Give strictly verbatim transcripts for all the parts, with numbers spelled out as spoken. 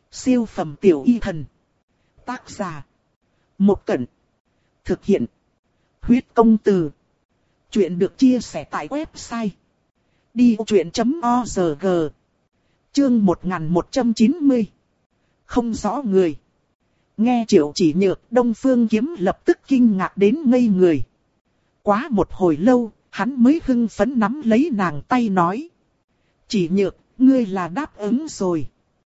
Siêu phẩm tiểu y thần. Tác giả. Một Cẩn. Thực hiện. Huyết công từ. Chuyện được chia sẻ tại website đi vô chuyện chấm org. Chương một nghìn một trăm chín mươi. Không rõ người. Nghe Triệu Chỉ Nhược, Đông Phương Kiếm lập tức kinh ngạc đến ngây người. Quá một hồi lâu, hắn mới hưng phấn nắm lấy nàng tay nói. Chỉ Nhược, ngươi là đáp ứng rồi.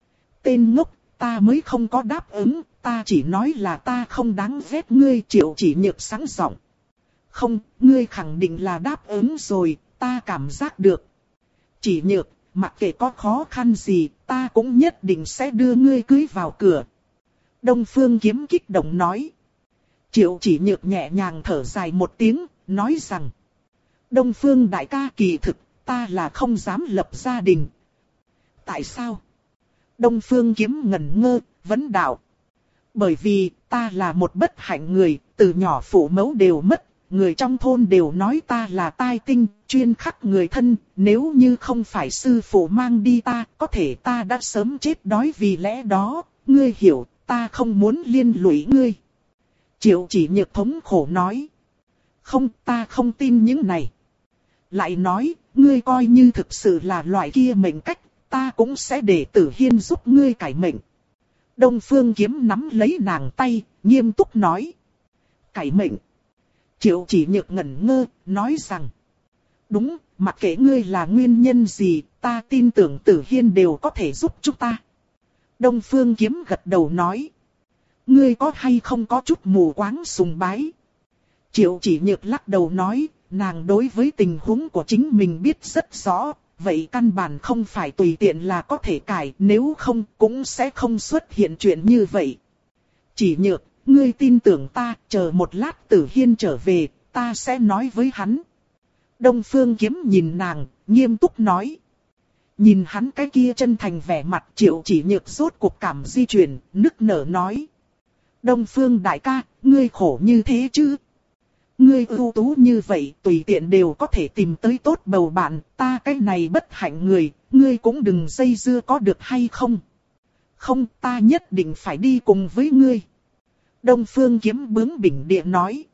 Tên ngốc, ta mới không có đáp ứng, ta chỉ nói là ta không đáng ghét ngươi. Triệu Chỉ Nhược sáng giọng. Không, ngươi khẳng định là đáp ứng rồi, ta cảm giác được. Chỉ Nhược, mặc kệ có khó khăn gì, ta cũng nhất định sẽ đưa ngươi cưới vào cửa. Đông Phương Kiếm kích động nói. Triệu Chỉ Nhược nhẹ nhàng thở dài một tiếng, nói rằng. Đông Phương đại ca, kỳ thực, ta là không dám lập gia đình. Tại sao? Đông Phương Kiếm ngẩn ngơ, vấn đạo. Bởi vì, ta là một bất hạnh người, từ nhỏ phụ mẫu đều mất, người trong thôn đều nói ta là tai tinh, chuyên khắc người thân, nếu như không phải sư phụ mang đi ta, có thể ta đã sớm chết đói vì lẽ đó, ngươi hiểu, ta không muốn liên lụy ngươi. Triệu Chỉ Nhược thống khổ nói. Không, ta không tin những này. Lại nói, ngươi coi như thực sự là loại kia mệnh cách, ta cũng sẽ để Tử Hiên giúp ngươi cải mệnh. Đông Phương Kiếm nắm lấy nàng tay, nghiêm túc nói. Cải mệnh. Triệu Chỉ Nhược ngẩn ngơ, nói rằng. Đúng, mặc kệ ngươi là nguyên nhân gì, ta tin tưởng Tử Hiên đều có thể giúp chúng ta. Đông Phương Kiếm gật đầu nói. Ngươi có hay không có chút mù quáng sùng bái? Triệu Chỉ Nhược lắc đầu nói, nàng đối với tình huống của chính mình biết rất rõ, vậy căn bản không phải tùy tiện là có thể cải, nếu không cũng sẽ không xuất hiện chuyện như vậy. Chỉ Nhược, ngươi tin tưởng ta, chờ một lát Tử Hiên trở về, ta sẽ nói với hắn. Đông Phương Kiếm nhìn nàng, nghiêm túc nói. Nhìn hắn cái kia chân thành vẻ mặt, Triệu Chỉ Nhược rốt cuộc cảm di chuyển, nức nở nói. Đông Phương đại ca, ngươi khổ như thế chứ? Ngươi ưu tú như vậy, tùy tiện đều có thể tìm tới tốt bầu bạn, ta cái này bất hạnh người, ngươi cũng đừng dây dưa có được hay không? Không, ta nhất định phải đi cùng với ngươi. Đông Phương Kiếm bướng bỉnh địa nói.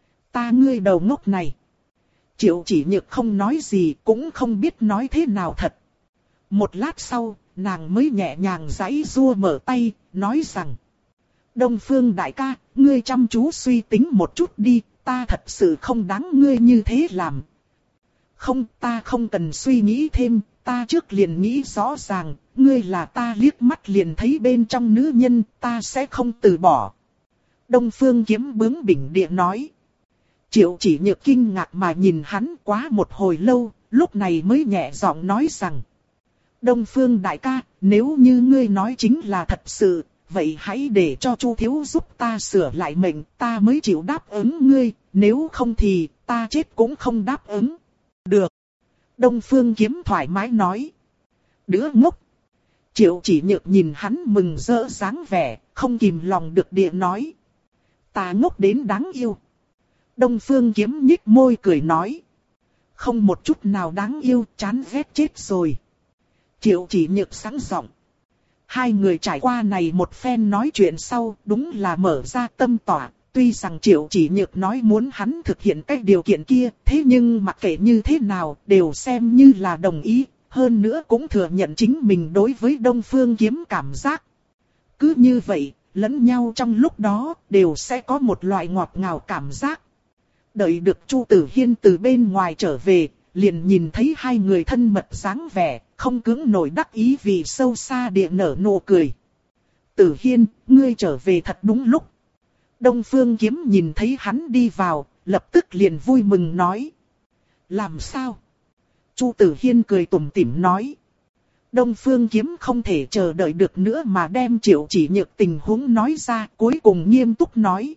Ta ngươi đầu ngốc này. Triệu Chỉ Nhược không nói gì, cũng không biết nói thế nào thật. Một lát sau, nàng mới nhẹ nhàng giãy giụa mở tay, nói rằng. Đông Phương đại ca, ngươi chăm chú suy tính một chút đi, ta thật sự không đáng ngươi như thế làm. Không, ta không cần suy nghĩ thêm, ta trước liền nghĩ rõ ràng, ngươi là ta liếc mắt liền thấy bên trong nữ nhân, ta sẽ không từ bỏ. Đông Phương Kiếm bướng bỉnh địa nói. Triệu Chỉ Nhược kinh ngạc mà nhìn hắn quá một hồi lâu, lúc này mới nhẹ giọng nói rằng. Đông Phương đại ca, nếu như ngươi nói chính là thật sự, vậy hãy để cho Chu thiếu giúp ta sửa lại mệnh, ta mới chịu đáp ứng ngươi, nếu không thì ta chết cũng không đáp ứng. Được. Đông Phương Kiếm thoải mái nói. Đứa ngốc. Triệu Chỉ Nhược nhìn hắn mừng rỡ dáng vẻ, không kìm lòng được địa nói. Ta ngốc đến đáng yêu. Đông Phương Kiếm nhích môi cười nói. Không một chút nào đáng yêu, chán ghét chết rồi. Triệu Chỉ Nhược sáng giọng. Hai người trải qua này một phen nói chuyện sau, đúng là mở ra tâm tỏa. Tuy rằng Triệu Chỉ Nhược nói muốn hắn thực hiện cái điều kiện kia, thế nhưng mặc kệ như thế nào, đều xem như là đồng ý. Hơn nữa cũng thừa nhận chính mình đối với Đông Phương Kiếm cảm giác. Cứ như vậy, lẫn nhau trong lúc đó, đều sẽ có một loại ngọt ngào cảm giác. Đợi được Chu Tử Hiên từ bên ngoài trở về, liền nhìn thấy hai người thân mật dáng vẻ, không cưỡng nổi đắc ý vì sâu xa địa nở nụ cười. Tử Hiên, ngươi trở về thật đúng lúc. Đông Phương Kiếm nhìn thấy hắn đi vào, lập tức liền vui mừng nói. Làm sao? Chu Tử Hiên cười tủm tỉm nói. Đông Phương Kiếm không thể chờ đợi được nữa mà đem Triệu Chỉ Nhược tình huống nói ra, cuối cùng nghiêm túc nói.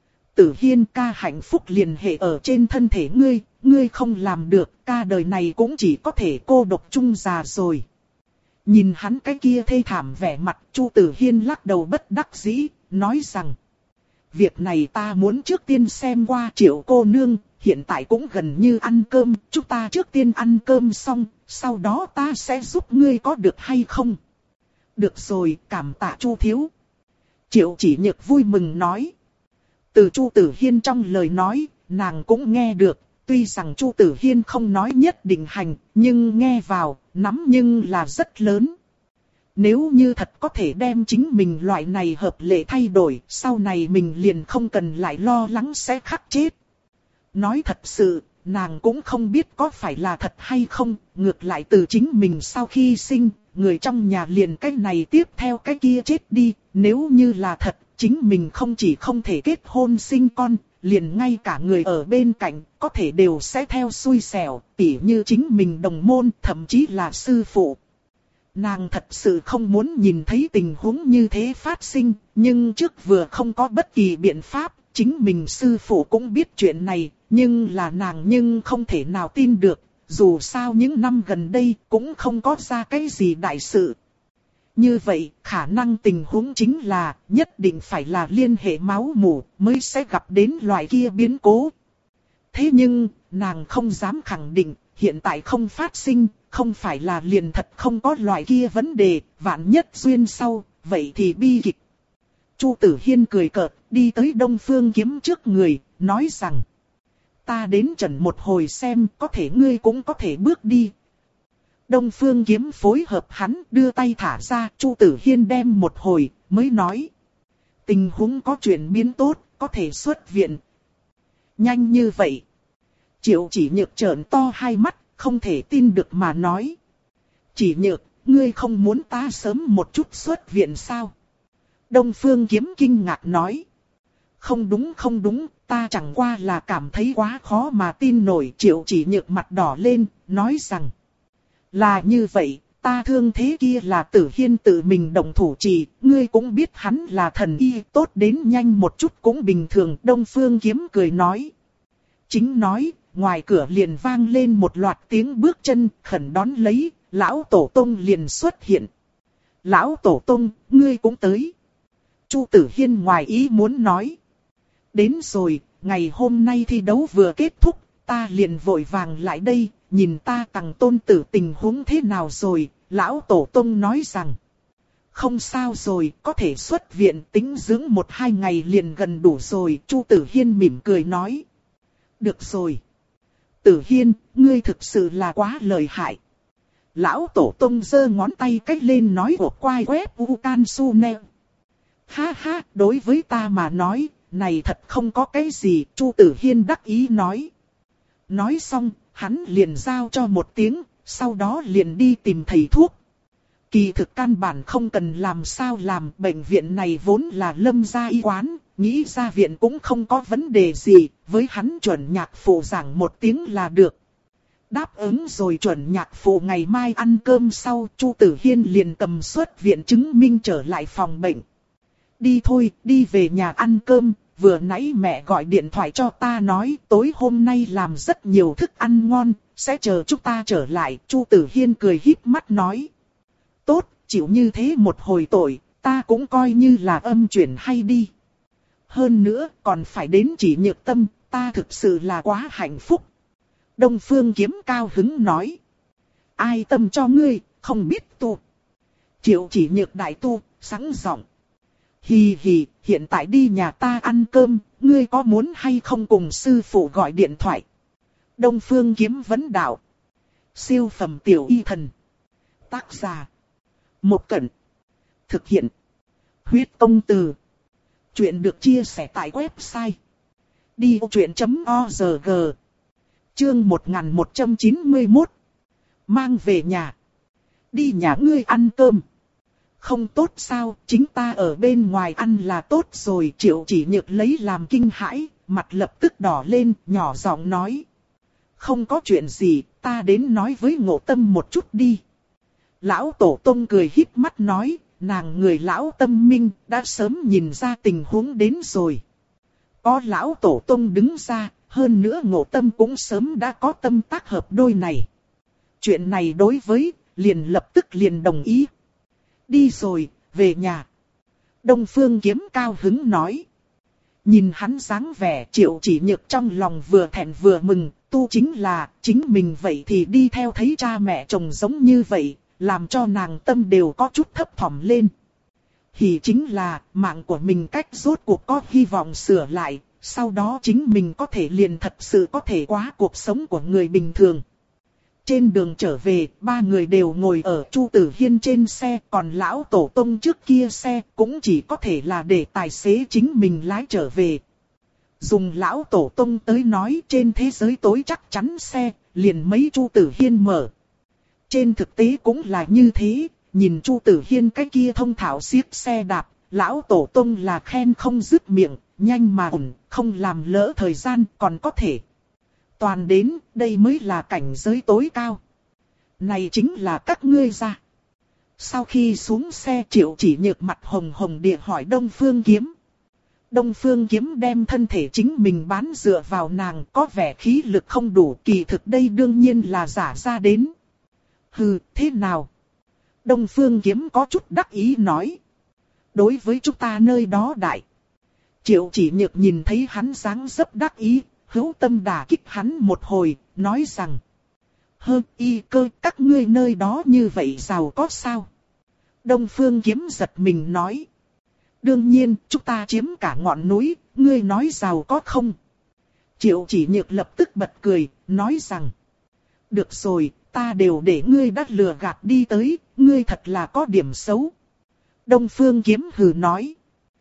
Tử Hiên ca, hạnh phúc liền hệ ở trên thân thể ngươi, ngươi không làm được, ca đời này cũng chỉ có thể cô độc chung già rồi. Nhìn hắn cái kia thê thảm vẻ mặt, Chu Tử Hiên lắc đầu bất đắc dĩ, nói rằng. Việc này ta muốn trước tiên xem qua Triệu cô nương, hiện tại cũng gần như ăn cơm, chúng ta trước tiên ăn cơm xong, sau đó ta sẽ giúp ngươi có được hay không? Được rồi, cảm tạ Chu thiếu. Triệu Chỉ Nhược vui mừng nói. Từ Chu Tử Hiên trong lời nói, nàng cũng nghe được, tuy rằng Chu Tử Hiên không nói nhất định hành, nhưng nghe vào, nắm nhưng là rất lớn. Nếu như thật có thể đem chính mình loại này hợp lệ thay đổi, sau này mình liền không cần lại lo lắng sẽ khắc chết. Nói thật sự, nàng cũng không biết có phải là thật hay không, ngược lại từ chính mình sau khi sinh, người trong nhà liền cái này tiếp theo cái kia chết đi, nếu như là thật, chính mình không chỉ không thể kết hôn sinh con, liền ngay cả người ở bên cạnh, có thể đều sẽ theo xui xẻo, tỉ như chính mình đồng môn, thậm chí là sư phụ. Nàng thật sự không muốn nhìn thấy tình huống như thế phát sinh, nhưng trước vừa không có bất kỳ biện pháp, chính mình sư phụ cũng biết chuyện này, nhưng là nàng nhưng không thể nào tin được, dù sao những năm gần đây cũng không có ra cái gì đại sự. Như vậy, khả năng tình huống chính là, nhất định phải là liên hệ máu mủ, mới sẽ gặp đến loại kia biến cố. Thế nhưng, nàng không dám khẳng định, hiện tại không phát sinh, không phải là liền thật không có loại kia vấn đề, vạn nhất duyên sau, vậy thì bi kịch. Chu Tử Hiên cười cợt, đi tới Đông Phương Kiếm trước người, nói rằng. Ta đến trần một hồi xem, có thể ngươi cũng có thể bước đi. Đông Phương Kiếm phối hợp hắn, đưa tay thả ra, Chu Tử Hiên đem một hồi, mới nói. Tình huống có chuyển biến tốt, có thể xuất viện. Nhanh như vậy. Triệu Chỉ Nhược trợn to hai mắt, không thể tin được mà nói. Chỉ Nhược, ngươi không muốn ta sớm một chút xuất viện sao? Đông Phương Kiếm kinh ngạc nói. Không đúng không đúng, ta chẳng qua là cảm thấy quá khó mà tin nổi. Triệu Chỉ Nhược mặt đỏ lên, nói rằng. Là như vậy, ta thương thế kia là Tử Hiên tự mình động thủ trị, ngươi cũng biết hắn là thần y, tốt đến nhanh một chút cũng bình thường. Đông Phương Kiếm cười nói. Chính nói, ngoài cửa liền vang lên một loạt tiếng bước chân, khẩn đón lấy, lão tổ tông liền xuất hiện. Lão tổ tông, ngươi cũng tới. Chu Tử Hiên ngoài ý muốn nói. Đến rồi, ngày hôm nay thi đấu vừa kết thúc, ta liền vội vàng lại đây, nhìn ta Tằng tôn tử tình huống thế nào rồi, lão tổ tông nói rằng. Không sao rồi, có thể xuất viện tính dưỡng một hai ngày liền gần đủ rồi, Chu Tử Hiên mỉm cười nói. Được rồi. Tử Hiên, ngươi thực sự là quá lợi hại. Lão tổ tông giơ ngón tay cách lên nói của quai quét u can su nè. Ha ha, đối với ta mà nói, này thật không có cái gì, Chu Tử Hiên đắc ý nói. Nói xong, hắn liền giao cho một tiếng, sau đó liền đi tìm thầy thuốc. Kỳ thực căn bản không cần làm sao làm, bệnh viện này vốn là Lâm gia y quán, nghĩ ra viện cũng không có vấn đề gì, với hắn chuẩn nhạc phụ giảng một tiếng là được. Đáp ứng rồi chuẩn nhạc phụ ngày mai ăn cơm sau, Chu Tử Hiên liền cầm xuất viện chứng minh trở lại phòng bệnh. Đi thôi, đi về nhà ăn cơm, vừa nãy mẹ gọi điện thoại cho ta nói tối hôm nay làm rất nhiều thức ăn ngon, sẽ chờ chúng ta trở lại. Chu Tử Hiên cười híp mắt nói. Tốt, chịu như thế một hồi tội, ta cũng coi như là âm chuyển hay đi. Hơn nữa, còn phải đến Chỉ Nhược tâm, ta thực sự là quá hạnh phúc. Đông Phương Kiếm cao hứng nói. Ai tâm cho ngươi, không biết tu. Triệu Chỉ Nhược đại tu, sẵn giọng. Hì hì, hiện tại đi nhà ta ăn cơm, ngươi có muốn hay không cùng sư phụ gọi điện thoại? Đông Phương Kiếm vấn đạo. Siêu phẩm tiểu y thần. Tác giả. Một Cẩn. Thực hiện. Huyết Công Từ. Chuyện được chia sẻ tại website. đi ô chuyện chấm org. Chương một nghìn một trăm chín mươi mốt. Mang về nhà. Đi nhà ngươi ăn cơm. Không tốt sao, chính ta ở bên ngoài ăn là tốt rồi. Triệu Chỉ Nhược lấy làm kinh hãi, mặt lập tức đỏ lên, nhỏ giọng nói. Không có chuyện gì, ta đến nói với Ngộ Tâm một chút đi. Lão Tổ Tông cười híp mắt nói, nàng người lão tâm minh, đã sớm nhìn ra tình huống đến rồi. Có lão Tổ Tông đứng ra, hơn nữa Ngộ Tâm cũng sớm đã có tâm tác hợp đôi này. Chuyện này đối với, liền lập tức liền đồng ý. Đi rồi, về nhà. Đông Phương Kiếm cao hứng nói. Nhìn hắn dáng vẻ Triệu Chỉ Nhược trong lòng vừa thẹn vừa mừng, tu chính là, chính mình vậy thì đi theo thấy cha mẹ chồng giống như vậy, làm cho nàng tâm đều có chút thấp thỏm lên. Hỉ chính là mạng của mình cách rốt cuộc có hy vọng sửa lại, sau đó chính mình có thể liền thật sự có thể qua cuộc sống của người bình thường. Trên đường trở về, ba người đều ngồi ở Chu Tử Hiên trên xe, còn lão tổ tông trước kia xe cũng chỉ có thể là để tài xế chính mình lái trở về. Dùng lão tổ tông tới nói trên thế giới tối chắc chắn xe, liền mấy Chu Tử Hiên mở. Trên thực tế cũng là như thế, nhìn Chu Tử Hiên cái kia thông thạo xiếc xe đạp, lão tổ tông là khen không dứt miệng, nhanh mà ổn, không làm lỡ thời gian còn có thể. Toàn đến, đây mới là cảnh giới tối cao. Này chính là các ngươi ra. Sau khi xuống xe Triệu Chỉ Nhược mặt hồng hồng địa hỏi Đông Phương Kiếm. Đông Phương Kiếm đem thân thể chính mình bán dựa vào nàng, có vẻ khí lực không đủ, kỳ thực đây đương nhiên là giả ra đến. Hừ, thế nào? Đông Phương Kiếm có chút đắc ý nói. Đối với chúng ta nơi đó đại. Triệu Chỉ Nhược nhìn thấy hắn dáng dấp đắc ý, hữu tâm đả kích hắn một hồi, nói rằng. Hơ y cơ, các ngươi nơi đó như vậy giàu có sao? Đông Phương Kiếm giật mình nói. Đương nhiên, chúng ta chiếm cả ngọn núi, ngươi nói giàu có không? Triệu Chỉ Nhược lập tức bật cười, nói rằng. Được rồi, ta đều để ngươi đã lừa gạt đi tới, ngươi thật là có điểm xấu. Đông Phương Kiếm hừ nói.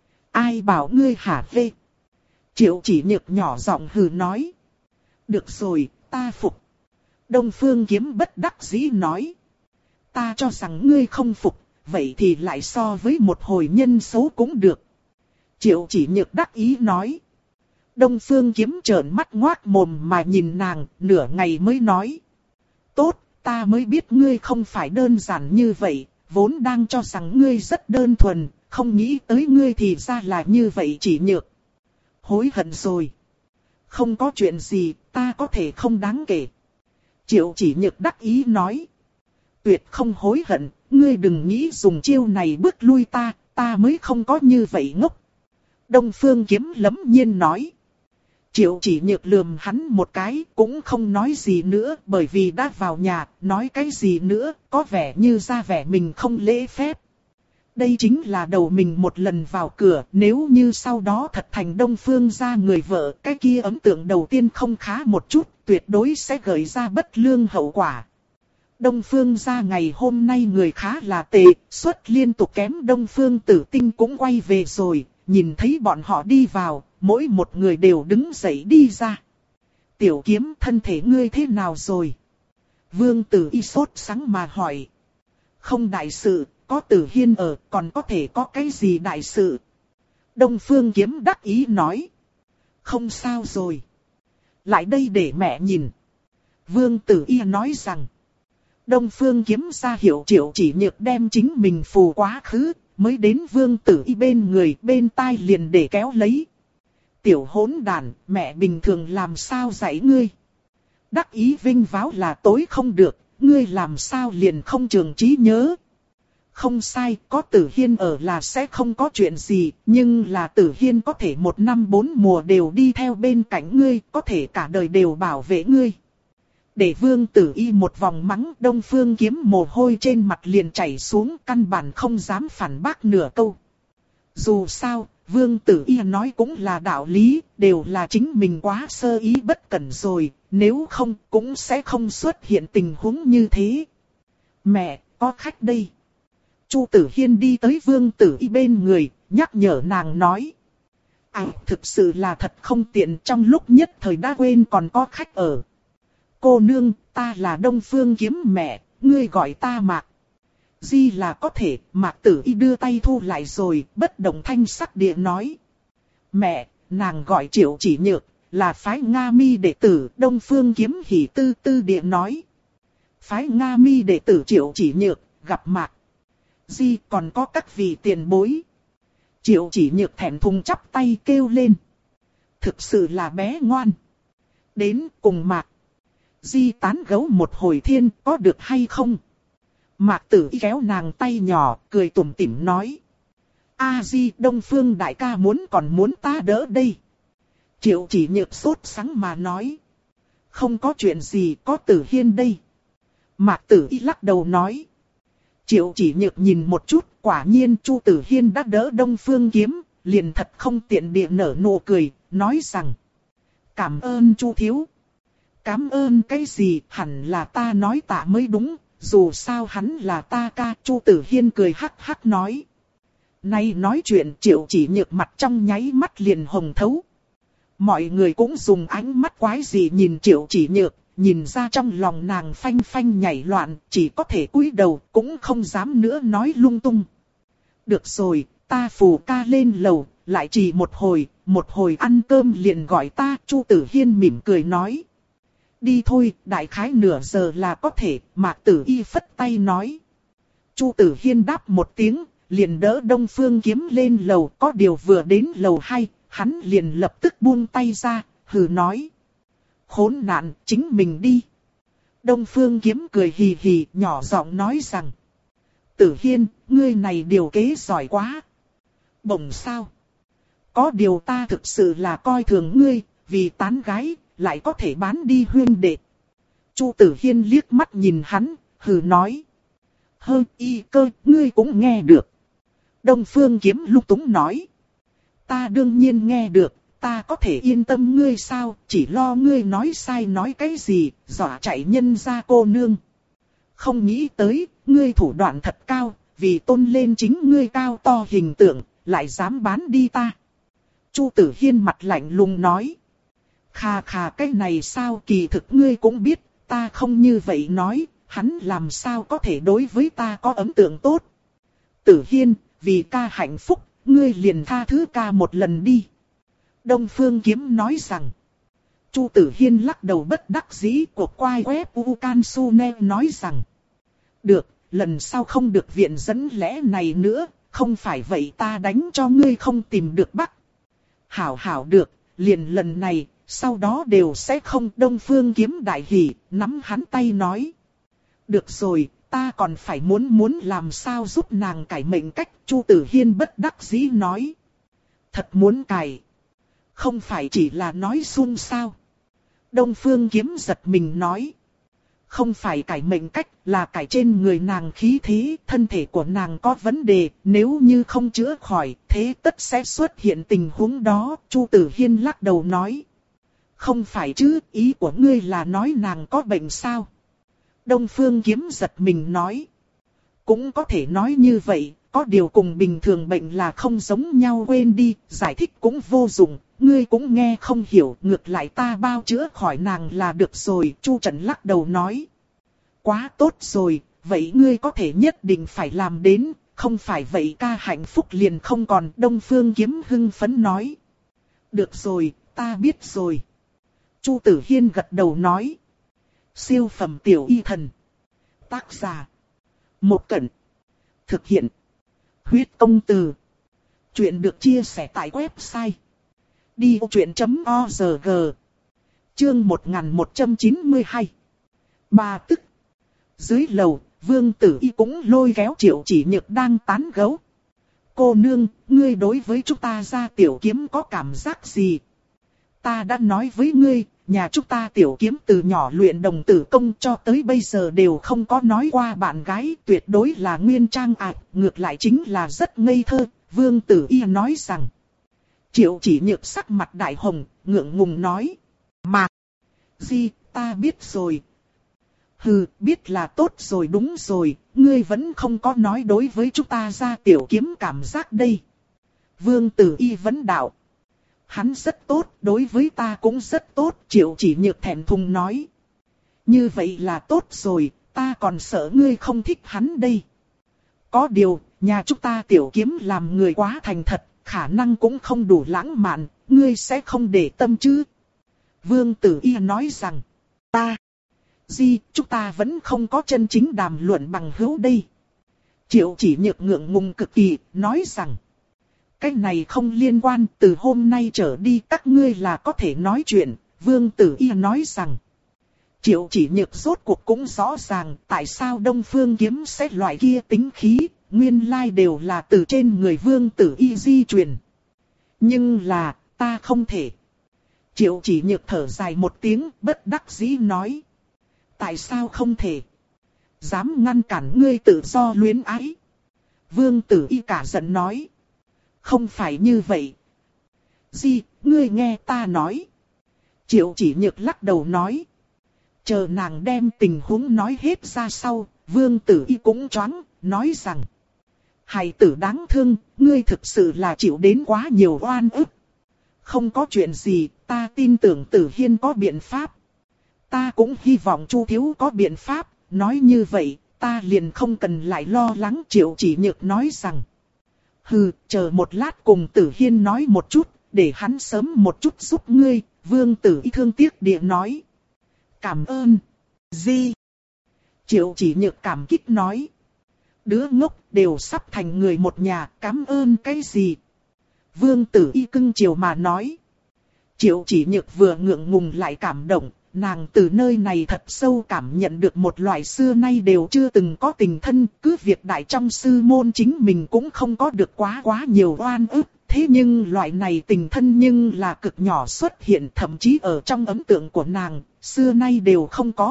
Ai bảo ngươi hả vê? Triệu Chỉ Nhược nhỏ giọng hừ nói. Được rồi, ta phục. Đông Phương Kiếm bất đắc dĩ nói. Ta cho rằng ngươi không phục, vậy thì lại so với một hồi nhân xấu cũng được. Triệu Chỉ Nhược đắc ý nói. Đông Phương Kiếm trợn mắt ngoác mồm mà nhìn nàng, nửa ngày mới nói. Tốt, ta mới biết ngươi không phải đơn giản như vậy, vốn đang cho rằng ngươi rất đơn thuần, không nghĩ tới ngươi thì ra là như vậy Chỉ Nhược. Hối hận rồi. Không có chuyện gì, ta có thể không đáng kể. Triệu Chỉ Nhược đắc ý nói. Tuyệt không hối hận, ngươi đừng nghĩ dùng chiêu này bước lui ta, ta mới không có như vậy ngốc. Đông Phương Kiếm lấm nhiên nói. Triệu Chỉ Nhược lườm hắn một cái, cũng không nói gì nữa, bởi vì đã vào nhà, nói cái gì nữa, có vẻ như ra vẻ mình không lễ phép. Đây chính là đầu mình một lần vào cửa, nếu như sau đó thật thành Đông Phương gia người vợ, cái kia ấn tượng đầu tiên không khá một chút, tuyệt đối sẽ gợi ra bất lương hậu quả. Đông Phương gia ngày hôm nay người khá là tệ, suất liên tục kém Đông Phương Tử Tinh cũng quay về rồi, nhìn thấy bọn họ đi vào, mỗi một người đều đứng dậy đi ra. Tiểu Kiếm, thân thể ngươi thế nào rồi? Vương Tử Y sốt sắng mà hỏi. Không đại sự, có Tử Hiên ở, còn có thể có cái gì đại sự? Đông Phương Kiếm đắc ý nói. Không sao rồi. Lại đây để mẹ nhìn. Vương Tử Y nói rằng. Đông Phương Kiếm ra hiệu Triệu Chỉ Nhược đem chính mình phù quá khứ, mới đến Vương Tử Y bên người, bên tai liền để kéo lấy. Tiểu hỗn đàn, mẹ bình thường làm sao dạy ngươi? Đắc ý vinh váo là tối không được, ngươi làm sao liền không trường trí nhớ? Không sai, có Tử Hiên ở là sẽ không có chuyện gì, nhưng là Tử Hiên có thể một năm bốn mùa đều đi theo bên cạnh ngươi, có thể cả đời đều bảo vệ ngươi. Để Vương Tử Y một vòng mắng, Đông Phương Kiếm mồ hôi trên mặt liền chảy xuống, căn bản không dám phản bác nửa câu. Dù sao, Vương Tử Y nói cũng là đạo lý, đều là chính mình quá sơ ý bất cẩn rồi, nếu không cũng sẽ không xuất hiện tình huống như thế. Mẹ, có khách đây. Chu Tử Hiên đi tới Vương Tử Y bên người, nhắc nhở nàng nói. À, thực sự là thật không tiện, trong lúc nhất thời đã quên còn có khách ở. Cô nương, ta là Đông Phương Kiếm mẹ, ngươi gọi ta Mạc. Di là có thể, Mạc Tử Y đưa tay thu lại rồi, bất động thanh sắc địa nói. Mẹ, nàng gọi Triệu Chỉ Nhược, là phái Nga Mi đệ tử, Đông Phương Kiếm hỉ tư tư địa nói. Phái Nga Mi đệ tử Triệu Chỉ Nhược, gặp Mạc Di còn có các vị tiền bối. Triệu Chỉ Nhược thẹn thùng chắp tay kêu lên. Thực sự là bé ngoan. Đến cùng Mạc Di tán gẫu một hồi thiên, có được hay không? Mạc Tử Y kéo nàng tay nhỏ, cười tủm tỉm nói. A Di, Đông Phương đại ca muốn còn muốn ta đỡ đây. Triệu Chỉ Nhược sốt sắng mà nói. Không có chuyện gì, có Tử Hiên đây. Mạc Tử Y lắc đầu nói. Triệu Chỉ Nhược nhìn một chút, quả nhiên Chu Tử Hiên đã đỡ Đông Phương Kiếm, liền thật không tiện địa nở nụ cười, nói rằng: cảm ơn Chu thiếu. Cảm ơn cái gì, hẳn là ta nói tạ mới đúng, dù sao hắn là ta ca. Chu Tử Hiên cười hắc hắc nói. Nay nói chuyện Triệu Chỉ Nhược mặt trong nháy mắt liền hồng thấu. Mọi người cũng dùng ánh mắt quái dị nhìn Triệu Chỉ Nhược, nhìn ra trong lòng nàng phanh phanh nhảy loạn, chỉ có thể cúi đầu, cũng không dám nữa nói lung tung. Được rồi, ta phù ca lên lầu, lại chỉ một hồi, một hồi ăn cơm liền gọi ta. Chu Tử Hiên mỉm cười nói. Đi thôi, đại khái nửa giờ là có thể. Mạc Tử Y phất tay nói. Chu Tử Hiên đáp một tiếng, liền đỡ Đông Phương Kiếm lên lầu. Có điều vừa đến lầu hai, hắn liền lập tức buông tay ra, hừ nói. Khốn nạn, chính mình đi. Đông Phương Kiếm cười hì hì, nhỏ giọng nói rằng. Tử Hiên, ngươi này điều kế giỏi quá. Bổng sao? Có điều ta thực sự là coi thường ngươi, vì tán gái, lại có thể bán đi huyên đệ. Chu Tử Hiên liếc mắt nhìn hắn, hừ nói. Hơ y cơ, ngươi cũng nghe được. Đông Phương Kiếm lung túng nói. Ta đương nhiên nghe được, ta có thể yên tâm ngươi sao, chỉ lo ngươi nói sai nói cái gì, dọa chạy nhân ra cô nương. Không nghĩ tới, ngươi thủ đoạn thật cao, vì tôn lên chính ngươi cao to hình tượng, lại dám bán đi ta. Chu Tử Hiên mặt lạnh lùng nói. Khà khà cái này sao, kỳ thực ngươi cũng biết, ta không như vậy nói, hắn làm sao có thể đối với ta có ấn tượng tốt. Tử Hiên, vì ca hạnh phúc, ngươi liền tha thứ ca một lần đi. Đông Phương Kiếm nói rằng. Chu Tử Hiên lắc đầu bất đắc dĩ, cuộc quay web Ukansune nói rằng. Được, lần sau không được viện dẫn lẽ này nữa, không phải vậy ta đánh cho ngươi không tìm được bắc. Hảo hảo được, liền lần này, sau đó đều sẽ không. Đông Phương Kiếm đại hỉ, nắm hắn tay nói. Được rồi, ta còn phải muốn muốn làm sao giúp nàng cải mệnh cách. Chu Tử Hiên bất đắc dĩ nói. Thật muốn cải. Không phải chỉ là nói suông sao. Đông Phương Kiếm giật mình nói. Không phải cải mệnh cách, là cải trên người nàng khí thế, thân thể của nàng có vấn đề, nếu như không chữa khỏi, thế tất sẽ xuất hiện tình huống đó. Chu Tử Hiên lắc đầu nói. Không phải chứ, ý của ngươi là nói nàng có bệnh sao? Đông Phương Kiếm giật mình nói. Cũng có thể nói như vậy, có điều cùng bình thường bệnh là không giống nhau, quên đi, giải thích cũng vô dụng, ngươi cũng nghe không hiểu, ngược lại ta bao chữa khỏi nàng là được rồi. Chu Trần lắc đầu nói. Quá tốt rồi, vậy ngươi có thể nhất định phải làm đến, không phải vậy ca hạnh phúc liền không còn. Đông Phương Kiếm hưng phấn nói. Được rồi, ta biết rồi. Chu Tử Hiên gật đầu nói. Siêu phẩm tiểu y thần. Tác giả. Một Cẩn. Thực hiện. Huyết công từ. Chuyện được chia sẻ tại website. đi ô chuyện chấm org. Chương một nghìn một trăm chín mươi hai. Ba tức. Dưới lầu, Vương Tử Y cũng lôi kéo Triệu Chỉ Nhược đang tán gẫu. Cô nương, ngươi đối với chúng ta ra tiểu kiếm có cảm giác gì? Ta đã nói với ngươi, nhà chúng ta tiểu kiếm từ nhỏ luyện đồng tử công cho tới bây giờ đều không có nói qua bạn gái, tuyệt đối là nguyên trang ạ, à, ngược lại chính là rất ngây thơ. Vương Tử Y nói rằng. Triệu Chỉ Nhược sắc mặt đại hồng, ngượng ngùng nói. Mạc Di, ta biết rồi. Hừ, biết là tốt rồi, đúng rồi, ngươi vẫn không có nói đối với chúng ta ra tiểu kiếm cảm giác đây. Vương Tử Y vấn đạo. Hắn rất tốt, đối với ta cũng rất tốt. Triệu Chỉ Nhược thẹn thùng nói. Như vậy là tốt rồi, ta còn sợ ngươi không thích hắn đây. Có điều, nhà chúng ta tiểu kiếm làm người quá thành thật, khả năng cũng không đủ lãng mạn, ngươi sẽ không để tâm chứ. Vương Tử Y nói rằng. Ta. Di, chúng ta vẫn không có chân chính đàm luận bằng hữu đây. Triệu Chỉ Nhược ngượng ngùng cực kỳ, nói rằng. Cái này không liên quan, từ hôm nay trở đi các ngươi là có thể nói chuyện. Vương Tử Y nói rằng. Triệu Chỉ Nhược rốt cuộc cũng rõ ràng tại sao Đông Phương Kiếm sẽ loại kia tính khí, nguyên lai đều là từ trên người Vương Tử Y di truyền. Nhưng là, ta không thể. Triệu Chỉ Nhược thở dài một tiếng, bất đắc dĩ nói. Tại sao không thể? Dám ngăn cản ngươi tự do luyến ái. Vương Tử Y cả giận nói. Không phải như vậy. Gì, ngươi nghe ta nói. Triệu Chỉ Nhược lắc đầu nói. Chờ nàng đem tình huống nói hết ra sau, Vương Tử Y cũng choáng, nói rằng. Hài tử đáng thương, ngươi thực sự là chịu đến quá nhiều oan ức. Không có chuyện gì, ta tin tưởng Tử Hiên có biện pháp. Ta cũng hy vọng Chu thiếu có biện pháp, nói như vậy, ta liền không cần lại lo lắng. Triệu Chỉ Nhược nói rằng. Hừ, chờ một lát cùng Tử Hiên nói một chút, để hắn sớm một chút giúp ngươi. Vương Tử Y thương tiếc địa nói. Cảm ơn. Gì? Triệu Chỉ Nhược cảm kích nói. Đứa ngốc đều sắp thành người một nhà, cảm ơn cái gì? Vương Tử Y cưng chiều mà nói. Triệu Chỉ Nhược vừa ngượng ngùng lại cảm động, nàng từ nơi này thật sâu cảm nhận được một loại xưa nay đều chưa từng có tình thân, cứ việc đại trong sư môn chính mình cũng không có được quá quá nhiều oan ức, thế nhưng loại này tình thân nhưng là cực nhỏ xuất hiện, thậm chí ở trong ấn tượng của nàng, xưa nay đều không có.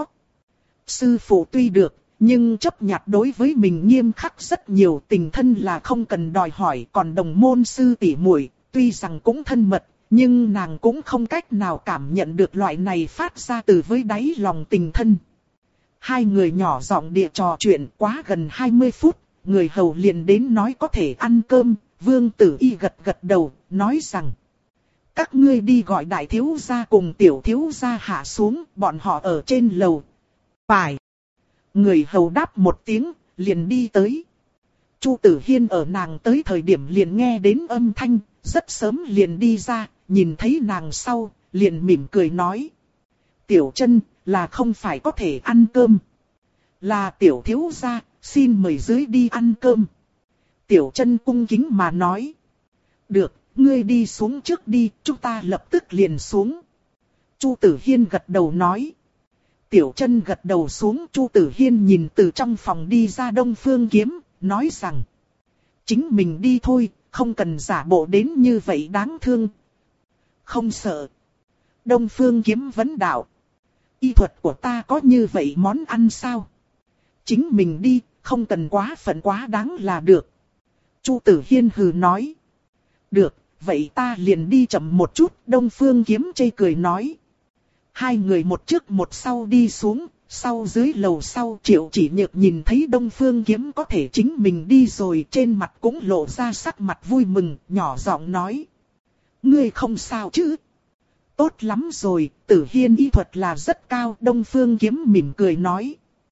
Sư phụ tuy được, nhưng chấp nhặt đối với mình nghiêm khắc rất nhiều, tình thân là không cần đòi hỏi, còn đồng môn sư tỷ muội, tuy rằng cũng thân mật, nhưng nàng cũng không cách nào cảm nhận được loại này phát ra từ với đáy lòng tình thân. Hai người nhỏ giọng địa trò chuyện quá gần hai mươi phút, người hầu liền đến nói có thể ăn cơm. Vương Tử Y gật gật đầu, nói rằng. Các ngươi đi gọi đại thiếu gia cùng tiểu thiếu gia hạ xuống, bọn họ ở trên lầu. Phải. Người hầu đáp một tiếng, liền đi tới. Chu Tử Hiên ở nàng tới thời điểm liền nghe đến âm thanh, rất sớm liền đi ra, nhìn thấy nàng sau, liền mỉm cười nói. Tiểu Chân, là không phải có thể ăn cơm. Là tiểu thiếu gia, xin mời dưới đi ăn cơm. Tiểu Chân cung kính mà nói. Được, ngươi đi xuống trước đi, chúng ta lập tức liền xuống. Chu Tử Hiên gật đầu nói. Tiểu Chân gật đầu xuống, Chu Tử Hiên nhìn từ trong phòng đi ra Đông Phương Kiếm, nói rằng. Chính mình đi thôi, không cần giả bộ đến như vậy đáng thương. Không sợ. Đông Phương Kiếm vấn đạo. Y thuật của ta có như vậy món ăn sao? Chính mình đi, không cần quá phận quá đáng là được. Chu Tử Hiên hừ nói. Được, vậy ta liền đi chậm một chút. Đông Phương Kiếm chê cười nói. Hai người một trước một sau đi xuống. Sau dưới lầu sau Triệu Chỉ Nhược nhìn thấy Đông Phương Kiếm có thể chính mình đi rồi, trên mặt cũng lộ ra sắc mặt vui mừng, nhỏ giọng nói. Ngươi không sao chứ? Tốt lắm rồi, Tử Hiên y thuật là rất cao. Đông Phương Kiếm mỉm cười nói.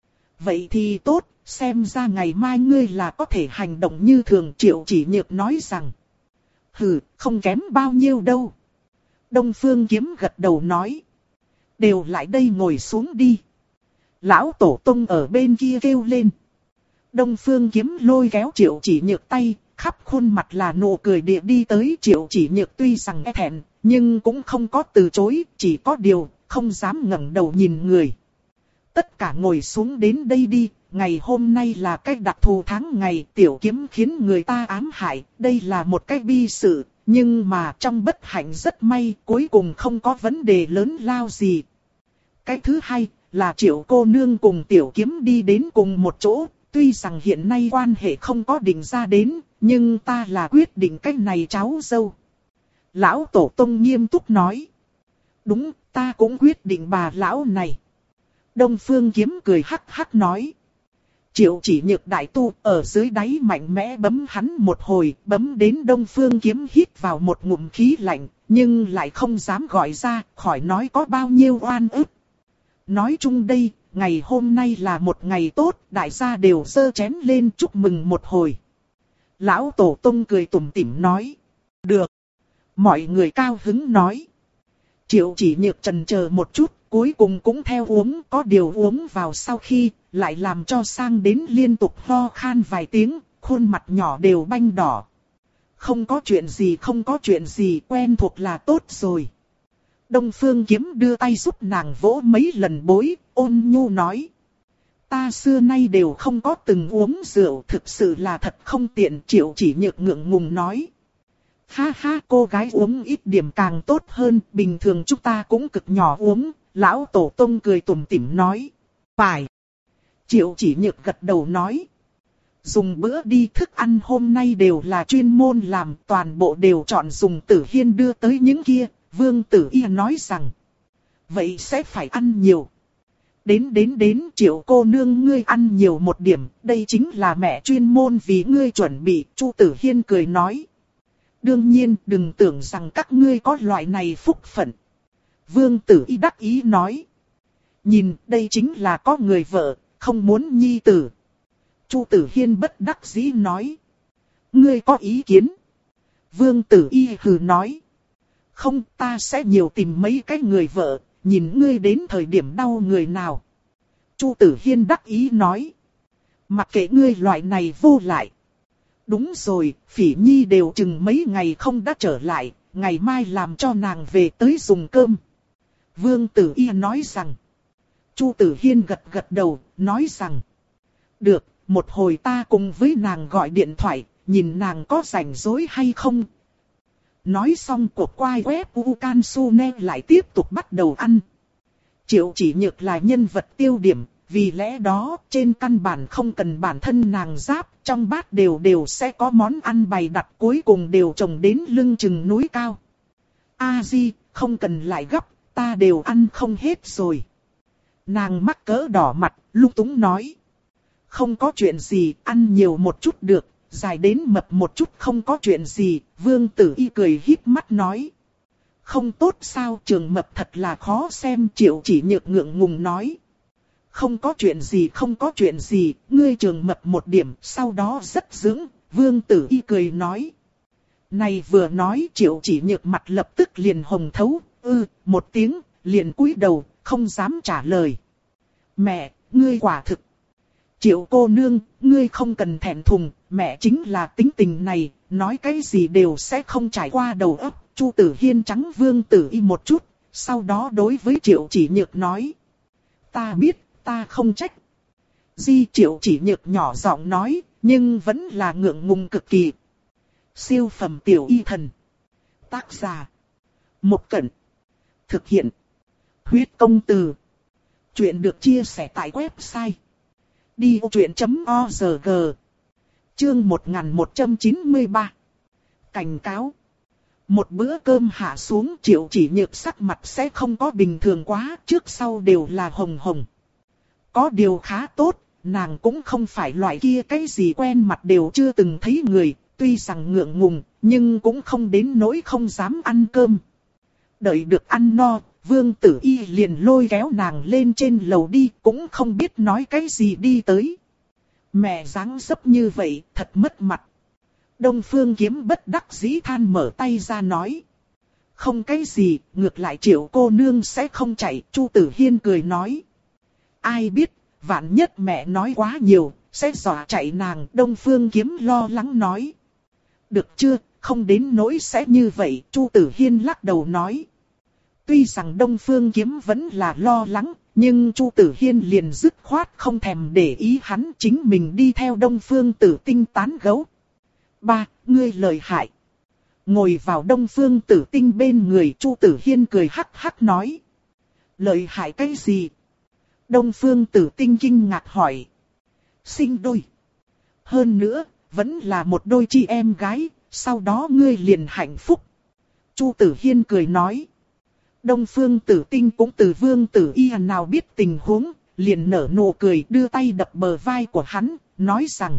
Vậy thì tốt, xem ra ngày mai ngươi là có thể hành động như thường. Triệu Chỉ Nhược nói rằng. Hừ, không kém bao nhiêu đâu. Đông Phương Kiếm gật đầu nói. Đều lại đây ngồi xuống đi. Lão Tổ Tông ở bên kia kêu lên. Đông Phương Kiếm lôi kéo Triệu Chỉ Nhược tay, khắp khuôn mặt là nụ cười địa đi tới. Triệu Chỉ Nhược tuy rằng e thẹn, nhưng cũng không có từ chối, chỉ có điều, không dám ngẩng đầu nhìn người. Tất cả ngồi xuống đến đây đi, ngày hôm nay là cách đặc thù tháng ngày, Tiểu Kiếm khiến người ta ám hại, đây là một cái bi sự, nhưng mà trong bất hạnh rất may, cuối cùng không có vấn đề lớn lao gì. Cái thứ hai, là Triệu cô nương cùng Tiểu Kiếm đi đến cùng một chỗ, tuy rằng hiện nay quan hệ không có định ra đến, nhưng ta là quyết định cách này cháu dâu. Lão Tổ Tông nghiêm túc nói. Đúng, ta cũng quyết định bà lão này. Đông Phương Kiếm cười hắc hắc nói. Triệu Chỉ Nhược đại tu ở dưới đáy mạnh mẽ bấm hắn một hồi, bấm đến Đông Phương Kiếm hít vào một ngụm khí lạnh, nhưng lại không dám gọi ra, khỏi nói có bao nhiêu oan ức. Nói chung đây, ngày hôm nay là một ngày tốt, đại gia đều giơ chén lên chúc mừng một hồi. Lão Tổ Tông cười tủm tỉm nói. Được. Mọi người cao hứng nói. Triệu Chỉ Nhược chần chờ một chút, cuối cùng cũng theo uống, có điều uống vào sau khi, lại làm cho sang đến liên tục ho khan vài tiếng, khuôn mặt nhỏ đều banh đỏ. Không có chuyện gì, không có chuyện gì, quen thuộc là tốt rồi. Đông Phương Kiếm đưa tay giúp nàng vỗ mấy lần bối, ôn nhu nói. Ta xưa nay đều không có từng uống rượu, thực sự là thật không tiện. Triệu Chỉ Nhược ngượng ngùng nói. Ha ha, cô gái uống ít điểm càng tốt hơn, bình thường chúng ta cũng cực nhỏ uống. Lão Tổ Tông cười tủm tỉm nói. Phải. Triệu Chỉ Nhược gật đầu nói. Dùng bữa đi, thức ăn hôm nay đều là chuyên môn làm, toàn bộ đều chọn dùng Tử Hiên đưa tới những kia. Vương Tử Y nói rằng. Vậy sẽ phải ăn nhiều. Đến đến đến Triệu cô nương ngươi ăn nhiều một điểm, đây chính là mẹ chuyên môn vì ngươi chuẩn bị. Chu Tử Hiên cười nói. Đương nhiên đừng tưởng rằng các ngươi có loại này phúc phận. Vương Tử Y đắc ý nói. Nhìn đây chính là có người vợ, không muốn nhi tử. Chu Tử Hiên bất đắc dĩ nói. Ngươi có ý kiến? Vương Tử Y hừ nói. Không, ta sẽ nhiều tìm mấy cái người vợ, nhìn ngươi đến thời điểm đau người nào. Chu Tử Hiên đắc ý nói. Mặc kệ ngươi loại này vô lại. Đúng rồi, Phỉ Nhi đều chừng mấy ngày không đã trở lại, ngày mai làm cho nàng về tới dùng cơm. Vương Tử Y nói rằng. Chu Tử Hiên gật gật đầu, nói rằng. Được, một hồi ta cùng với nàng gọi điện thoại, nhìn nàng có rảnh rỗi hay không. Nói xong cuộc quay web U Can Su Ne lại tiếp tục bắt đầu ăn. Triệu Chỉ Nhược là nhân vật tiêu điểm, vì lẽ đó trên căn bản không cần bản thân nàng giáp, trong bát đều đều sẽ có món ăn bày đặt, cuối cùng đều trồng đến lưng chừng núi cao. A Di, không cần lại gấp, ta đều ăn không hết rồi. Nàng mắc cỡ đỏ mặt, lung túng nói. Không có chuyện gì, ăn nhiều một chút được, dài đến mập một chút không có chuyện gì. Vương Tử Y cười híp mắt nói. Không tốt sao, trường mập thật là khó xem. Triệu Chỉ Nhược ngượng ngùng nói. Không có chuyện gì, không có chuyện gì, ngươi trường mập một điểm, sau đó rất dưỡng. Vương Tử Y cười nói. Này vừa nói Triệu Chỉ Nhược mặt lập tức liền hồng thấu, ư, ừ, một tiếng, liền cúi đầu, không dám trả lời. Mẹ, ngươi quả thực. Triệu cô nương, ngươi không cần thẹn thùng, mẹ chính là tính tình này, nói cái gì đều sẽ không trải qua đầu óc. Chu Tử Hiên trắng Vương Tử Y một chút, sau đó đối với Triệu Chỉ Nhược nói. Ta biết, ta không trách. Di Triệu Chỉ Nhược nhỏ giọng nói, nhưng vẫn là ngượng ngùng cực kỳ. Siêu phẩm tiểu y thần. Tác giả. Một Cẩn. Thực hiện. Huyết công từ. Chuyện được chia sẻ tại website. đi ô chuyện chấm o rờ giê. Chương một nghìn một trăm chín mươi ba. Cảnh cáo. Một bữa cơm hạ xuống Triệu Chỉ Nhược sắc mặt sẽ không có bình thường quá, trước sau đều là hồng hồng. Có điều khá tốt, nàng cũng không phải loại kia cái gì quen mặt đều chưa từng thấy người, tuy rằng ngượng ngùng, nhưng cũng không đến nỗi không dám ăn cơm. Đợi được ăn no, Vương Tử Y liền lôi kéo nàng lên trên lầu đi, cũng không biết nói cái gì đi tới. Mẹ dáng dấp như vậy, thật mất mặt. Đông Phương Kiếm bất đắc dĩ than mở tay ra nói. Không cái gì, ngược lại Triệu cô nương sẽ không chạy. Chu Tử Hiên cười nói. Ai biết, vạn nhất mẹ nói quá nhiều, sẽ dọa chạy nàng. Đông Phương Kiếm lo lắng nói. Được chưa, không đến nỗi sẽ như vậy. Chu Tử Hiên lắc đầu nói. Tuy rằng Đông Phương Kiếm vẫn là lo lắng, nhưng Chu Tử Hiên liền dứt khoát không thèm để ý hắn, chính mình đi theo Đông Phương Tử Tinh tán gẫu. Ba, ngươi lợi hại. Ngồi vào Đông Phương Tử Tinh bên người, Chu Tử Hiên cười hắc hắc nói. Lợi hại cái gì? Đông Phương Tử Tinh kinh ngạc hỏi. Sinh đôi. Hơn nữa, vẫn là một đôi chị em gái, sau đó ngươi liền hạnh phúc. Chu Tử Hiên cười nói. Đông Phương Tử Tinh cũng từ Vương Tử Y nào biết tình huống, liền nở nụ cười đưa tay đập bờ vai của hắn, nói rằng.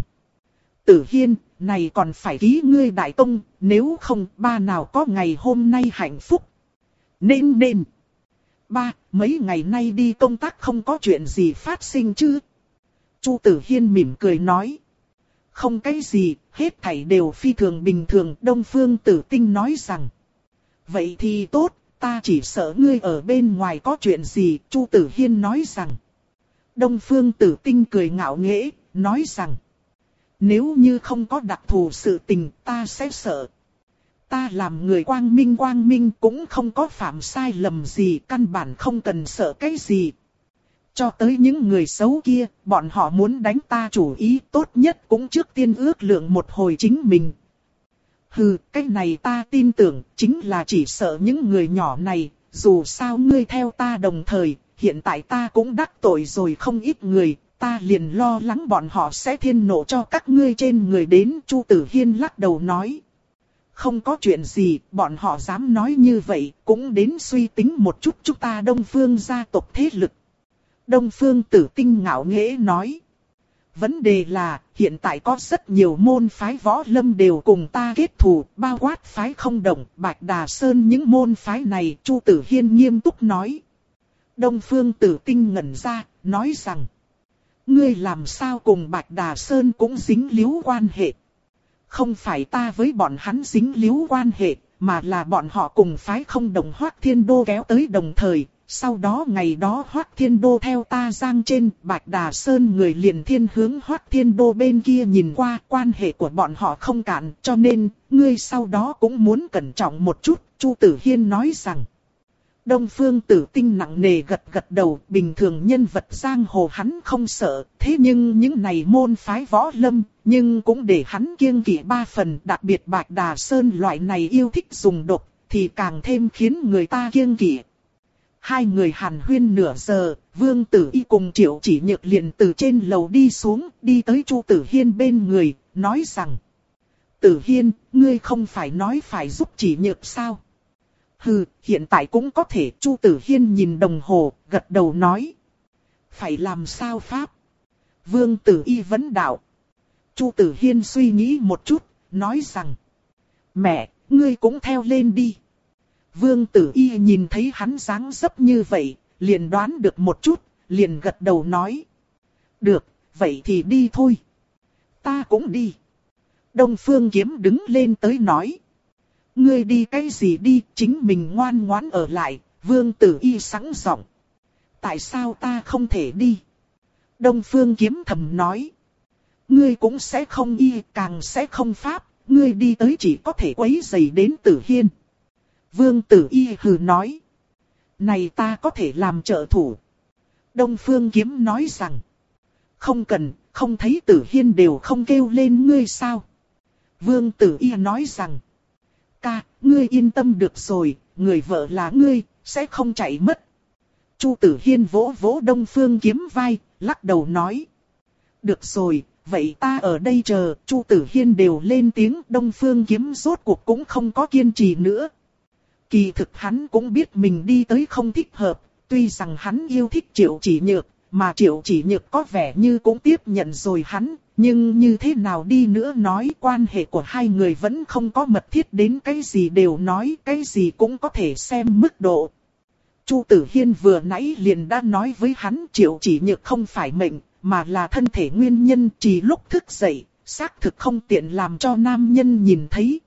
Tử Hiên, này còn phải ký ngươi đại công, nếu không ba nào có ngày hôm nay hạnh phúc. Nên nên. Ba, mấy ngày nay đi công tác không có chuyện gì phát sinh chứ? Chu Tử Hiên mỉm cười nói. Không cái gì, hết thảy đều phi thường bình thường. Đông Phương Tử Tinh nói rằng. Vậy thì tốt, ta chỉ sợ ngươi ở bên ngoài có chuyện gì. Chu Tử Hiên nói rằng. Đông Phương Tử Tinh cười ngạo nghễ, nói rằng. Nếu như không có đặc thù sự tình ta sẽ sợ. Ta làm người quang minh quang minh cũng không có phạm sai lầm gì, căn bản không cần sợ cái gì. Cho tới những người xấu kia, bọn họ muốn đánh ta chủ ý tốt nhất cũng trước tiên ước lượng một hồi chính mình. Hừ, cái này ta tin tưởng, chính là chỉ sợ những người nhỏ này, dù sao ngươi theo ta đồng thời, hiện tại ta cũng đắc tội rồi không ít người. ta liền lo lắng bọn họ sẽ thiên nộ cho các ngươi trên người đến. Chu Tử Hiên lắc đầu nói. Không có chuyện gì, bọn họ dám nói như vậy, cũng đến suy tính một chút chúng ta Đông Phương gia tộc thế lực. Đông Phương Tử Tinh ngạo nghễ nói. Vấn đề là, hiện tại có rất nhiều môn phái võ lâm đều cùng ta kết thù, bao quát phái Không Đồng, Bạch Đà Sơn những môn phái này. Chu Tử Hiên nghiêm túc nói. Đông Phương Tử Tinh ngẩn ra, nói rằng. Ngươi làm sao cùng Bạch Đà Sơn cũng dính líu quan hệ. Không phải ta với bọn hắn dính líu quan hệ, mà là bọn họ cùng phái Không Đồng Hoắc Thiên Đô kéo tới đồng thời. Sau đó ngày đó Hoắc Thiên Đô theo ta giang trên, Bạch Đà Sơn người liền thiên hướng Hoắc Thiên Đô bên kia nhìn qua, quan hệ của bọn họ không cạn, cho nên, ngươi sau đó cũng muốn cẩn trọng một chút. Chu Tử Hiên nói rằng. Đông Phương Tử Tinh nặng nề gật gật đầu, bình thường nhân vật giang hồ hắn không sợ, thế nhưng những này môn phái võ lâm, nhưng cũng để hắn kiêng kỵ ba phần, đặc biệt Bạch Đà Sơn loại này yêu thích dùng độc, thì càng thêm khiến người ta kiêng kỵ. Hai người hàn huyên nửa giờ, Vương Tử Y cùng Triệu Chỉ Nhược liền từ trên lầu đi xuống, đi tới Chu Tử Hiên bên người, nói rằng. Tử Hiên, ngươi không phải nói phải giúp Chỉ Nhược sao? Hừ, hiện tại cũng có thể. Chu Tử Hiên nhìn đồng hồ, gật đầu nói. Phải làm sao pháp? Vương Tử Y vấn đạo. Chu Tử Hiên suy nghĩ một chút, nói rằng. Mẹ, ngươi cũng theo lên đi. Vương Tử Y nhìn thấy hắn dáng dấp như vậy, liền đoán được một chút, liền gật đầu nói. Được, vậy thì đi thôi. Ta cũng đi. Đông Phương Kiếm đứng lên tới nói. Ngươi đi cái gì đi, chính mình ngoan ngoãn ở lại. Vương Tử Y sẵn giọng. Tại sao ta không thể đi? Đông Phương Kiếm thầm nói. Ngươi cũng sẽ không y, càng sẽ không pháp. Ngươi đi tới chỉ có thể quấy rầy đến Tử Hiên. Vương Tử Y hừ nói. Này ta có thể làm trợ thủ. Đông Phương Kiếm nói rằng. Không cần, không thấy Tử Hiên đều không kêu lên ngươi sao? Vương Tử Y nói rằng. Ca, ngươi yên tâm được rồi, người vợ là ngươi, sẽ không chạy mất. Chu Tử Hiên vỗ vỗ Đông Phương Kiếm vai, lắc đầu nói. Được rồi, vậy ta ở đây chờ. Chu Tử Hiên đều lên tiếng. Đông Phương Kiếm rốt cuộc cũng không có kiên trì nữa. Kỳ thực hắn cũng biết mình đi tới không thích hợp, tuy rằng hắn yêu thích Triệu Chỉ Nhược, mà Triệu Chỉ Nhược có vẻ như cũng tiếp nhận rồi hắn, nhưng như thế nào đi nữa nói quan hệ của hai người vẫn không có mật thiết đến cái gì đều nói, cái gì cũng có thể xem mức độ. Chu Tử Hiên vừa nãy liền đã nói với hắn Triệu Chỉ Nhược không phải mệnh, mà là thân thể nguyên nhân, chỉ lúc thức dậy, xác thực không tiện làm cho nam nhân nhìn thấy.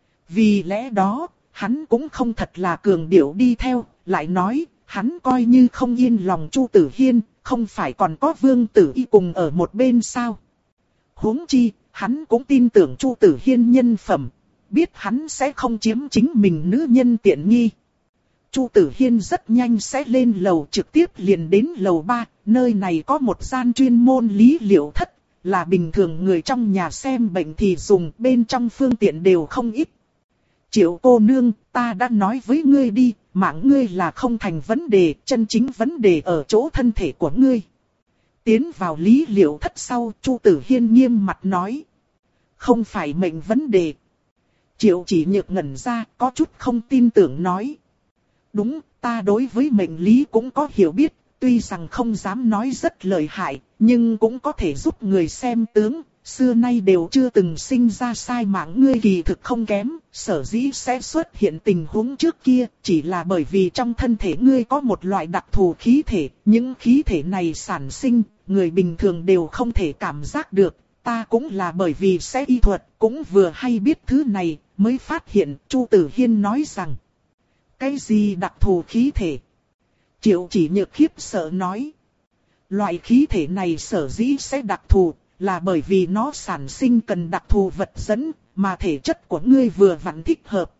Vì lẽ đó, hắn cũng không thật là cường điệu đi theo, lại nói, hắn coi như không yên lòng Chu Tử Hiên, không phải còn có Vương Tử Y cùng ở một bên sao. Huống chi, hắn cũng tin tưởng Chu Tử Hiên nhân phẩm, biết hắn sẽ không chiếm chính mình nữ nhân tiện nghi. Chu Tử Hiên rất nhanh sẽ lên lầu, trực tiếp liền đến lầu ba, nơi này có một gian chuyên môn lý liệu thất, là bình thường người trong nhà xem bệnh thì dùng, bên trong phương tiện đều không ít. Triệu cô nương, ta đã nói với ngươi đi, mạng ngươi là không thành vấn đề, chân chính vấn đề ở chỗ thân thể của ngươi. Tiến vào lý liệu thất sau, Chu Tử Hiên nghiêm mặt nói. Không phải mệnh vấn đề. Triệu Chỉ Nhược ngẩn ra, có chút không tin tưởng nói. Đúng, ta đối với mệnh lý cũng có hiểu biết, tuy rằng không dám nói rất lợi hại, nhưng cũng có thể giúp người xem tướng. Xưa nay đều chưa từng sinh ra sai mạng, ngươi kỳ thực không kém, sở dĩ sẽ xuất hiện tình huống trước kia, chỉ là bởi vì trong thân thể ngươi có một loại đặc thù khí thể, những khí thể này sản sinh, người bình thường đều không thể cảm giác được, ta cũng là bởi vì sẽ y thuật, cũng vừa hay biết thứ này, mới phát hiện. Chu Tử Hiên nói rằng, cái gì đặc thù khí thể? Triệu Chỉ Nhược khiếp sợ nói, loại khí thể này sở dĩ sẽ đặc thù, là bởi vì nó sản sinh cần đặc thù vật dẫn, mà thể chất của ngươi vừa vặn thích hợp.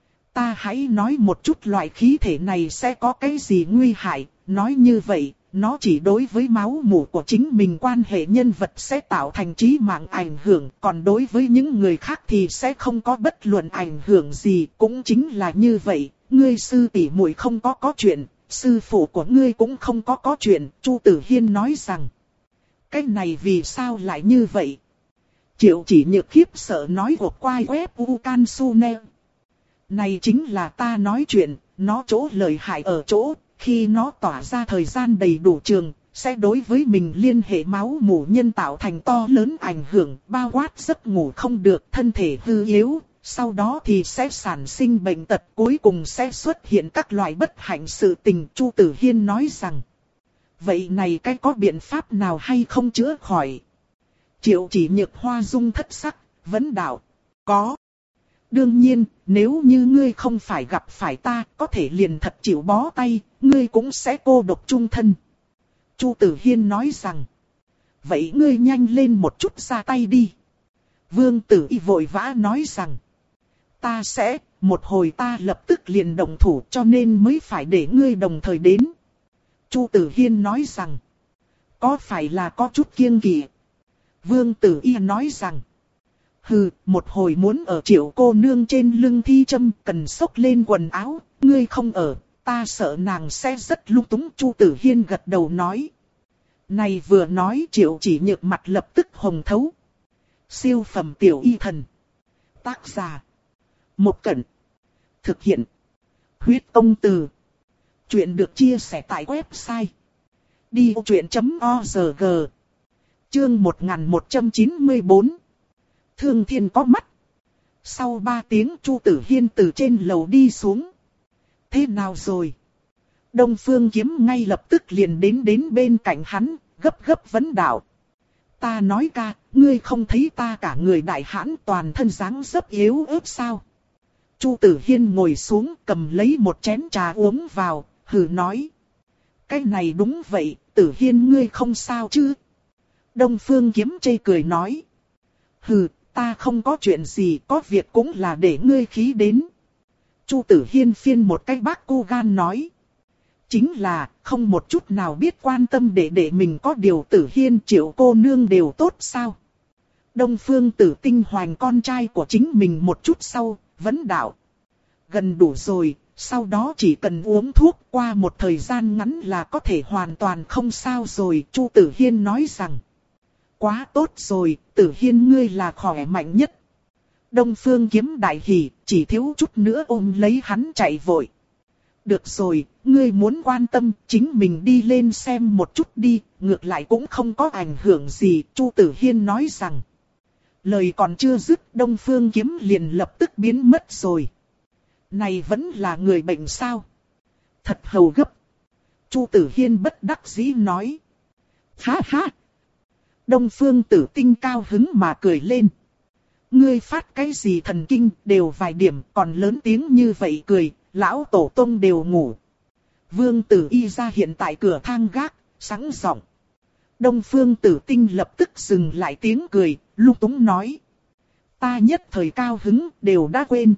Ta hãy nói một chút loại khí thể này sẽ có cái gì nguy hại, nói như vậy, nó chỉ đối với máu mủ của chính mình quan hệ nhân vật sẽ tạo thành chí mạng ảnh hưởng, còn đối với những người khác thì sẽ không có bất luận ảnh hưởng gì, cũng chính là như vậy, ngươi sư tỷ muội không có có chuyện, sư phụ của ngươi cũng không có có chuyện. Chu Tử Hiên nói rằng, Cái này vì sao lại như vậy? Triệu Chỉ Nhược khiếp sợ nói gộp quai web u can su ne. Này chính là ta nói chuyện, nó chỗ lợi hại ở chỗ, khi nó tỏa ra thời gian đầy đủ trường, sẽ đối với mình liên hệ máu mủ nhân tạo thành to lớn ảnh hưởng, bao quát giấc ngủ không được, thân thể hư yếu, sau đó thì sẽ sản sinh bệnh tật, cuối cùng sẽ xuất hiện các loại bất hạnh sự tình. Chu Tử Hiên nói rằng, vậy này cái có biện pháp nào hay không chữa khỏi? Triệu Chỉ Nhược hoa dung thất sắc, vấn đạo, có. Đương nhiên, nếu như ngươi không phải gặp phải ta, có thể liền thật chịu bó tay, ngươi cũng sẽ cô độc chung thân. Chu Tử Hiên nói rằng, vậy ngươi nhanh lên một chút ra tay đi. Vương Tử Y vội vã nói rằng, ta sẽ, một hồi ta lập tức liền động thủ cho nên mới phải để ngươi đồng thời đến. Chu Tử Hiên nói rằng, có phải là có chút kiêng kỵ? Vương Tử Y nói rằng, hừ, một hồi muốn ở Triệu cô nương trên lưng thi châm cần xốc lên quần áo, ngươi không ở, ta sợ nàng sẽ rất lung túng. Chu Tử Hiên gật đầu nói. Này vừa nói Triệu Chỉ Nhược mặt lập tức hồng thấu. Siêu phẩm tiểu y thần. Tác giả. Một Cẩn. Thực hiện. Huyết Công Từ. Chuyện được chia sẻ tại website đi ô truyện chấm org. Chương một nghìn một trăm chín mươi tư. Thương Thiên có mắt. Sau ba tiếng Chu Tử Hiên từ trên lầu đi xuống. Thế nào rồi? Đông Phương Kiếm ngay lập tức liền đến đến bên cạnh hắn, gấp gấp vấn đạo. Ta nói ca, ngươi không thấy ta cả người đại hãn toàn thân dáng dấp yếu ớt sao? Chu Tử Hiên ngồi xuống cầm lấy một chén trà uống vào, hừ nói. Cái này đúng vậy, Tử Hiên ngươi không sao chứ? Đông Phương Kiếm chê cười nói. Hừ, ta không có chuyện gì, có việc cũng là để ngươi khí đến. Chu Tử Hiên phiên một cái bác cô gan nói. Chính là, không một chút nào biết quan tâm để để mình có điều. Tử Hiên Triệu cô nương đều tốt sao? Đông Phương Tử Tinh hoành con trai của chính mình một chút sau, vấn đạo. Gần đủ rồi, sau đó chỉ cần uống thuốc qua một thời gian ngắn là có thể hoàn toàn không sao rồi. Chu Tử Hiên nói rằng. Quá tốt rồi, Tử Hiên ngươi là khỏe mạnh nhất. Đông Phương Kiếm đại hỉ, chỉ thiếu chút nữa ôm lấy hắn chạy vội. Được rồi, ngươi muốn quan tâm, chính mình đi lên xem một chút đi, ngược lại cũng không có ảnh hưởng gì. Chu Tử Hiên nói rằng. Lời còn chưa dứt, Đông Phương Kiếm liền lập tức biến mất rồi. Này vẫn là người bệnh sao? Thật hầu gấp. Chu Tử Hiên bất đắc dĩ nói. Ha ha. Đông Phương Tử Tinh cao hứng mà cười lên. Ngươi phát cái gì thần kinh, đều vài điểm, còn lớn tiếng như vậy cười, lão tổ tông đều ngủ. Vương Tử Y ra hiện tại cửa thang gác, sẵn giọng. Đông Phương Tử Tinh lập tức dừng lại tiếng cười, lung túng nói. Ta nhất thời cao hứng, đều đã quên.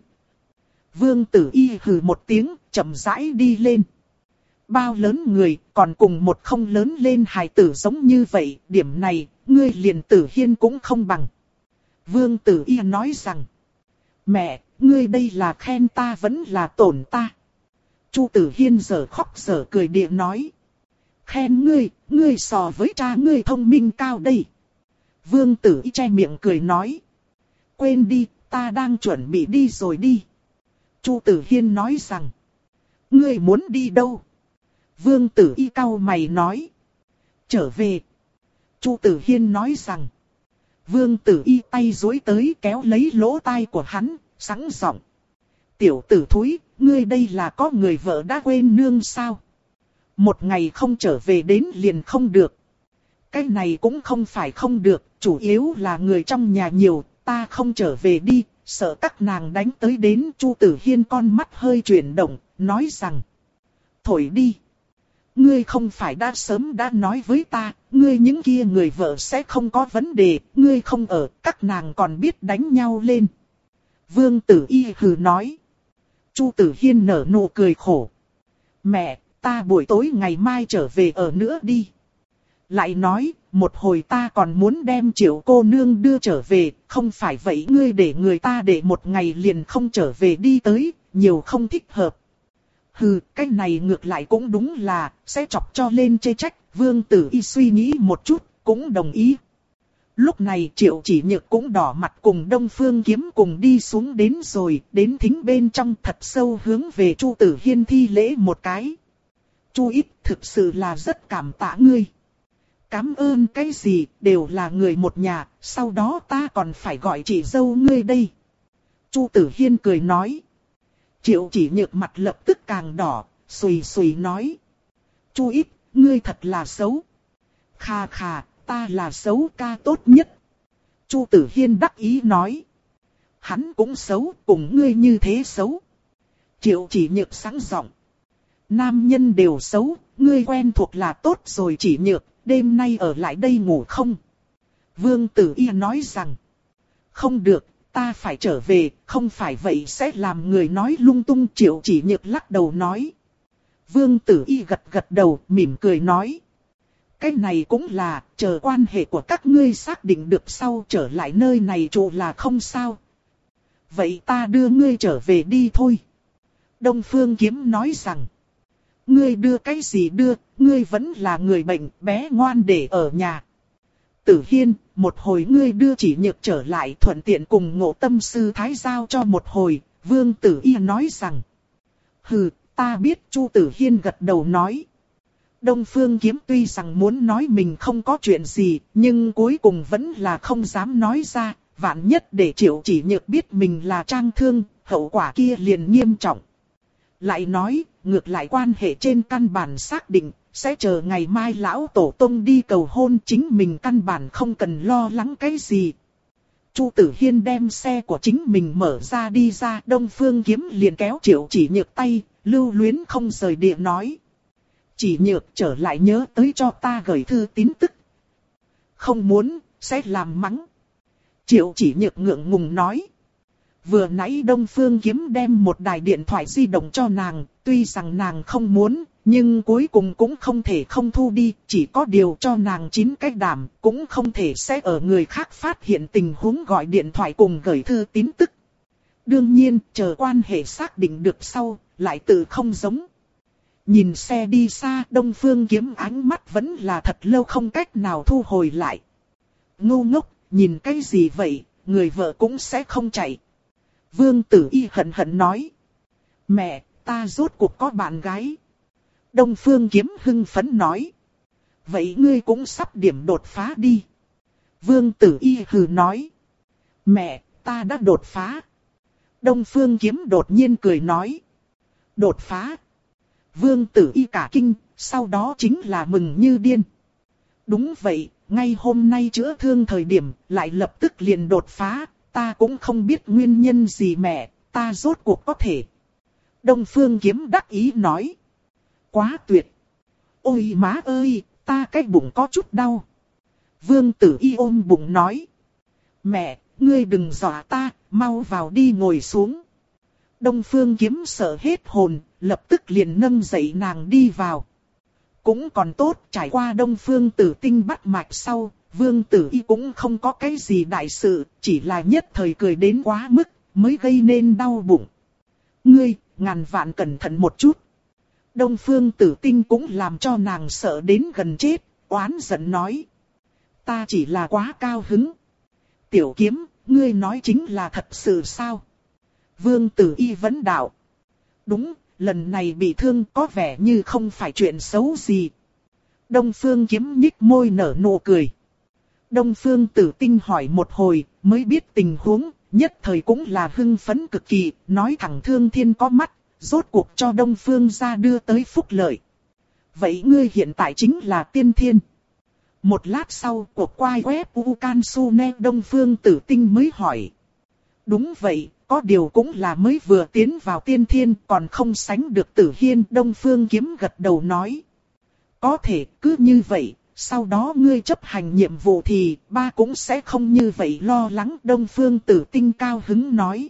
Vương Tử Y hừ một tiếng, chậm rãi đi lên. Bao lớn người, còn cùng một không lớn lên hài tử giống như vậy, điểm này, ngươi liền Tử Hiên cũng không bằng. Vương Tử Y nói rằng. Mẹ, ngươi đây là khen ta vẫn là tổn ta. Chu Tử Hiên giờ khóc giờ cười địa nói. Khen ngươi, ngươi so với cha ngươi thông minh cao đây. Vương Tử Y che miệng cười nói. Quên đi, ta đang chuẩn bị đi rồi đi. Chu Tử Hiên nói rằng. Ngươi muốn đi đâu? Vương Tử Y cau mày nói. Trở về. Chu Tử Hiên nói rằng. Vương Tử Y tay duỗi tới kéo lấy lỗ tai của hắn, sẵn giọng. Tiểu tử thúi, ngươi đây là có người vợ đã quên nương sao? Một ngày không trở về đến liền không được. Cái này cũng không phải không được, chủ yếu là người trong nhà nhiều, ta không trở về đi, sợ các nàng đánh tới đến. Chu Tử Hiên con mắt hơi chuyển động, nói rằng. Thổi đi. Ngươi không phải đã sớm đã nói với ta, ngươi những kia người vợ sẽ không có vấn đề, ngươi không ở, các nàng còn biết đánh nhau lên. Vương Tử Y hừ nói. Chu Tử Hiên nở nụ cười khổ. Mẹ, ta buổi tối ngày mai trở về ở nữa đi. Lại nói, một hồi ta còn muốn đem Triệu cô nương đưa trở về, không phải vậy ngươi để người ta để một ngày liền không trở về đi tới, nhiều không thích hợp. Hừ, cái này ngược lại cũng đúng là, sẽ chọc cho lên chê trách. Vương Tử Y suy nghĩ một chút, cũng đồng ý. Lúc này Triệu Chỉ Nhược cũng đỏ mặt cùng Đông Phương Kiếm cùng đi xuống đến rồi, đến thính bên trong thật sâu hướng về Chu Tử Hiên thi lễ một cái. Chu Ít, thực sự là rất cảm tạ ngươi. Cảm ơn cái gì, đều là người một nhà, sau đó ta còn phải gọi chị dâu ngươi đây. Chu Tử Hiên cười nói. Triệu Chỉ Nhược mặt lập tức càng đỏ, xùy xùy nói. Chu Ít, ngươi thật là xấu. Khà khà, ta là xấu ca tốt nhất. Chu Tử Hiên đắc ý nói. Hắn cũng xấu, cùng ngươi như thế xấu. Triệu Chỉ Nhược sáng giọng. Nam nhân đều xấu, ngươi quen thuộc là tốt rồi Chỉ Nhược, đêm nay ở lại đây ngủ không? Vương Tử Y nói rằng. Không được, ta phải trở về, không phải vậy sẽ làm người nói lung tung. Triệu Chỉ Nhược lắc đầu nói. Vương Tử Y gật gật đầu, mỉm cười nói. Cái này cũng là, chờ quan hệ của các ngươi xác định được sau trở lại nơi này trụ là không sao. Vậy ta đưa ngươi trở về đi thôi. Đông Phương Kiếm nói rằng. Ngươi đưa cái gì đưa, ngươi vẫn là người bệnh, bé ngoan để ở nhà. Tử Hiên, một hồi ngươi đưa Chỉ Nhược trở lại thuận tiện cùng Ngộ Tâm Sư Thái giao cho một hồi, Vương Tử Y nói rằng. Hừ, ta biết. Chu Tử Hiên gật đầu nói. Đông Phương Kiếm tuy rằng muốn nói mình không có chuyện gì, nhưng cuối cùng vẫn là không dám nói ra, vạn nhất để Triệu Chỉ Nhược biết mình là trang thương, hậu quả kia liền nghiêm trọng. Lại nói, ngược lại quan hệ trên căn bản xác định, sẽ chờ ngày mai lão tổ tông đi cầu hôn, chính mình căn bản không cần lo lắng cái gì. Chu Tử Hiên đem xe của chính mình mở ra đi ra, Đông Phương Kiếm liền kéo Triệu Chỉ Nhược tay, lưu luyến không rời địa nói. Chỉ Nhược trở lại nhớ tới cho ta gửi thư tín tức. Không muốn, sẽ làm mắng. Triệu Chỉ Nhược ngượng ngùng nói. Vừa nãy Đông Phương Kiếm đem một đài điện thoại di động cho nàng, tuy rằng nàng không muốn, nhưng cuối cùng cũng không thể không thu đi, chỉ có điều cho nàng chín cái đảm, cũng không thể sẽ ở người khác phát hiện tình huống gọi điện thoại cùng gửi thư tín tức. Đương nhiên, chờ quan hệ xác định được sau, lại tự không giống. Nhìn xe đi xa, Đông Phương Kiếm ánh mắt vẫn là thật lâu không cách nào thu hồi lại. Ngu ngốc, nhìn cái gì vậy, người vợ cũng sẽ không chạy. Vương Tử Y hận hận nói. Mẹ, ta rốt cuộc có bạn gái. Đông Phương Kiếm hưng phấn nói. Vậy ngươi cũng sắp điểm đột phá đi. Vương Tử Y hừ nói. Mẹ, ta đã đột phá. Đông Phương Kiếm đột nhiên cười nói. Đột phá. Vương Tử Y cả kinh, sau đó chính là mừng như điên. Đúng vậy, ngay hôm nay chữa thương thời điểm, lại lập tức liền đột phá. Ta cũng không biết nguyên nhân gì mẹ, ta rốt cuộc có thể. Đông Phương Kiếm đắc ý nói. Quá tuyệt. Ôi má ơi, ta cái bụng có chút đau. Vương Tử Y ôm bụng nói. Mẹ, ngươi đừng dọa ta, mau vào đi ngồi xuống. Đông Phương Kiếm sợ hết hồn, lập tức liền nâng dậy nàng đi vào. Cũng còn tốt, trải qua Đông Phương Tử Tinh bắt mạch sau, Vương Tử Y cũng không có cái gì đại sự, chỉ là nhất thời cười đến quá mức, mới gây nên đau bụng. Ngươi, ngàn vạn cẩn thận một chút. Đông Phương Tử Tinh cũng làm cho nàng sợ đến gần chết, oán giận nói. Ta chỉ là quá cao hứng. Tiểu Kiếm, ngươi nói chính là thật sự sao? Vương Tử Y vấn đạo. Đúng, lần này bị thương có vẻ như không phải chuyện xấu gì. Đông Phương Kiếm nhích môi nở nụ cười. Đông Phương Tử Tinh hỏi một hồi, mới biết tình huống, nhất thời cũng là hưng phấn cực kỳ, nói thẳng Thương Thiên có mắt, rốt cuộc cho Đông Phương gia đưa tới phúc lợi. Vậy ngươi hiện tại chính là tiên thiên. Một lát sau, cuộc quay web Ukansune Đông Phương Tử Tinh mới hỏi. Đúng vậy, có điều cũng là mới vừa tiến vào tiên thiên, còn không sánh được Tử Hiên. Đông Phương Kiếm gật đầu nói. Có thể cứ như vậy. Sau đó ngươi chấp hành nhiệm vụ thì ba cũng sẽ không như vậy lo lắng. Đông Phương Tử Tinh cao hứng nói.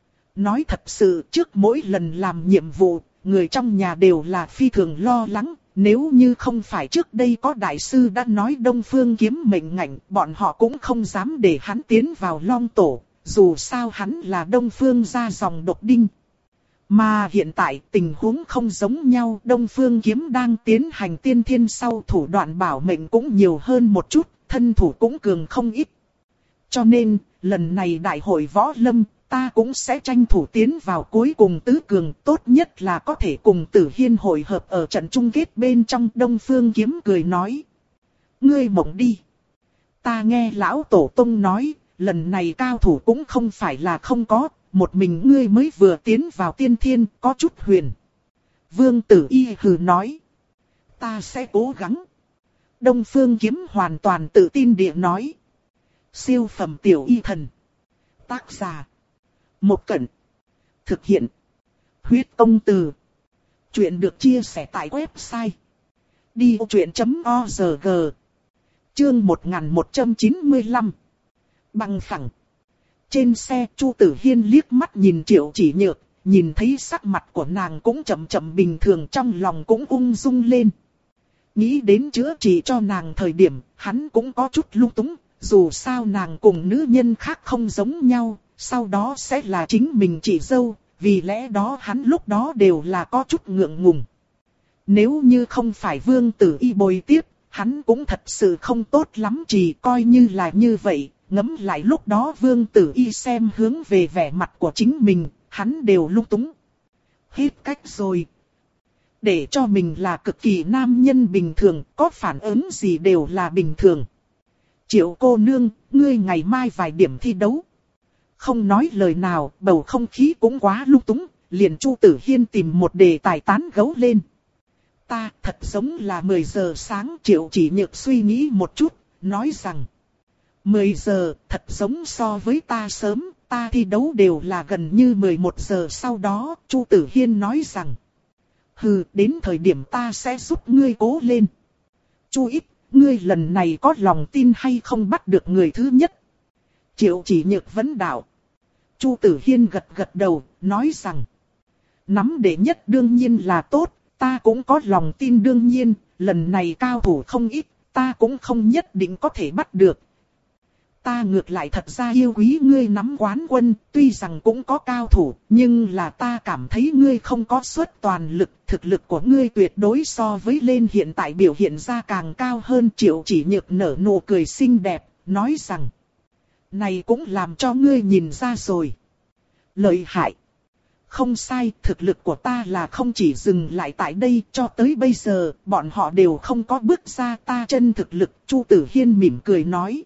Nói thật sự trước mỗi lần làm nhiệm vụ, người trong nhà đều là phi thường lo lắng. Nếu như không phải trước đây có đại sư đã nói Đông Phương Kiếm mệnh ngạnh, bọn họ cũng không dám để hắn tiến vào Long Tổ. Dù sao hắn là Đông Phương gia dòng độc đinh. Mà hiện tại tình huống không giống nhau, Đông Phương Kiếm đang tiến hành tiên thiên sau thủ đoạn bảo mệnh cũng nhiều hơn một chút, thân thủ cũng cường không ít. Cho nên, lần này đại hội võ lâm, ta cũng sẽ tranh thủ tiến vào cuối cùng tứ cường, tốt nhất là có thể cùng Tử Hiên hội hợp ở trận chung kết bên trong. Đông Phương Kiếm cười nói. Ngươi mộng đi. Ta nghe lão tổ tông nói, lần này cao thủ cũng không phải là không có, một mình ngươi mới vừa tiến vào tiên thiên, có chút huyền. Vương Tử Y hừ nói. Ta sẽ cố gắng. Đông Phương Kiếm hoàn toàn tự tin địa nói. Siêu phẩm tiểu y thần. Tác giả. Một Cẩn. Thực hiện. Huyết Công Từ. Chuyện được chia sẻ tại website. đi vô chuyện chấm org. Chương một nghìn một trăm chín mươi lăm. Bằng phẳng. Trên xe Chu Tử Hiên liếc mắt nhìn Triệu Chỉ Nhược, nhìn thấy sắc mặt của nàng cũng chậm chậm bình thường, trong lòng cũng ung dung lên. Nghĩ đến chữa trị cho nàng thời điểm, hắn cũng có chút lung túng, dù sao nàng cùng nữ nhân khác không giống nhau, sau đó sẽ là chính mình chị dâu, vì lẽ đó hắn lúc đó đều là có chút ngượng ngùng. Nếu như không phải Vương Tử Y bồi tiếp, hắn cũng thật sự không tốt lắm, chỉ coi như là như vậy. Ngẫm lại lúc đó Vương Tử Y xem hướng về vẻ mặt của chính mình, hắn đều lung túng. Hết cách rồi. Để cho mình là cực kỳ nam nhân bình thường, có phản ứng gì đều là bình thường. Triệu cô nương, ngươi ngày mai vài điểm thi đấu. Không nói lời nào, bầu không khí cũng quá lung túng, liền Chu Tử Hiên tìm một đề tài tán gẫu lên. Ta thật giống là mười giờ sáng. Triệu Chỉ Nhược suy nghĩ một chút, nói rằng. mười giờ, thật giống so với ta sớm, ta thi đấu đều là gần như mười một giờ sau đó. Chu Tử Hiên nói rằng. Hừ, đến thời điểm ta sẽ giúp ngươi cố lên. Chu Ít, ngươi lần này có lòng tin hay không bắt được người thứ nhất? Triệu Chỉ Nhược vấn đạo. Chu Tử Hiên gật gật đầu, nói rằng. Nắm đệ nhất đương nhiên là tốt, ta cũng có lòng tin đương nhiên, lần này cao thủ không ít, ta cũng không nhất định có thể bắt được. Ta ngược lại thật ra yêu quý ngươi nắm quán quân, tuy rằng cũng có cao thủ, nhưng là ta cảm thấy ngươi không có suất toàn lực, thực lực của ngươi tuyệt đối so với lên hiện tại biểu hiện ra càng cao hơn. Triệu Chỉ Nhược nở nụ cười xinh đẹp, nói rằng. Này cũng làm cho ngươi nhìn ra rồi. Lợi hại. Không sai, thực lực của ta là không chỉ dừng lại tại đây, cho tới bây giờ, bọn họ đều không có bước ra ta chân thực lực. Chu Tử Hiên mỉm cười nói.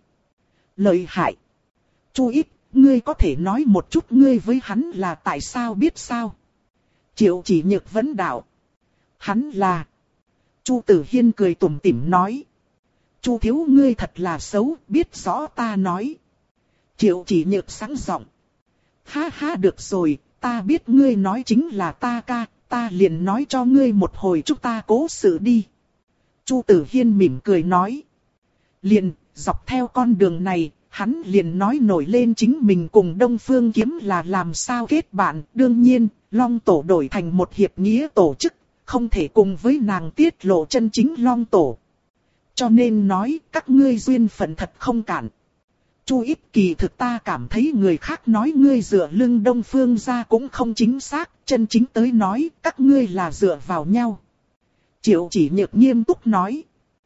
Lợi hại. Chu Ít, ngươi có thể nói một chút ngươi với hắn là tại sao biết sao? Triệu Chỉ Nhược vấn đạo. Hắn là. Chu Tử Hiên cười tủm tỉm nói. Chu thiếu ngươi thật là xấu, biết rõ ta nói. Triệu Chỉ Nhược sáng giọng. Ha ha, được rồi, ta biết ngươi nói chính là ta ca, ta liền nói cho ngươi một hồi chúng ta cố sự đi. Chu Tử Hiên mỉm cười nói. Liền, dọc theo con đường này, hắn liền nói nổi lên chính mình cùng Đông Phương Kiếm là làm sao kết bạn. Đương nhiên, Long Tổ đổi thành một hiệp nghĩa tổ chức, không thể cùng với nàng tiết lộ chân chính Long Tổ. Cho nên nói, các ngươi duyên phận thật không cản. Chu Ít, kỳ thực ta cảm thấy người khác nói ngươi dựa lưng Đông Phương ra cũng không chính xác, chân chính tới nói, các ngươi là dựa vào nhau. Triệu Chỉ Nhược nghiêm túc nói.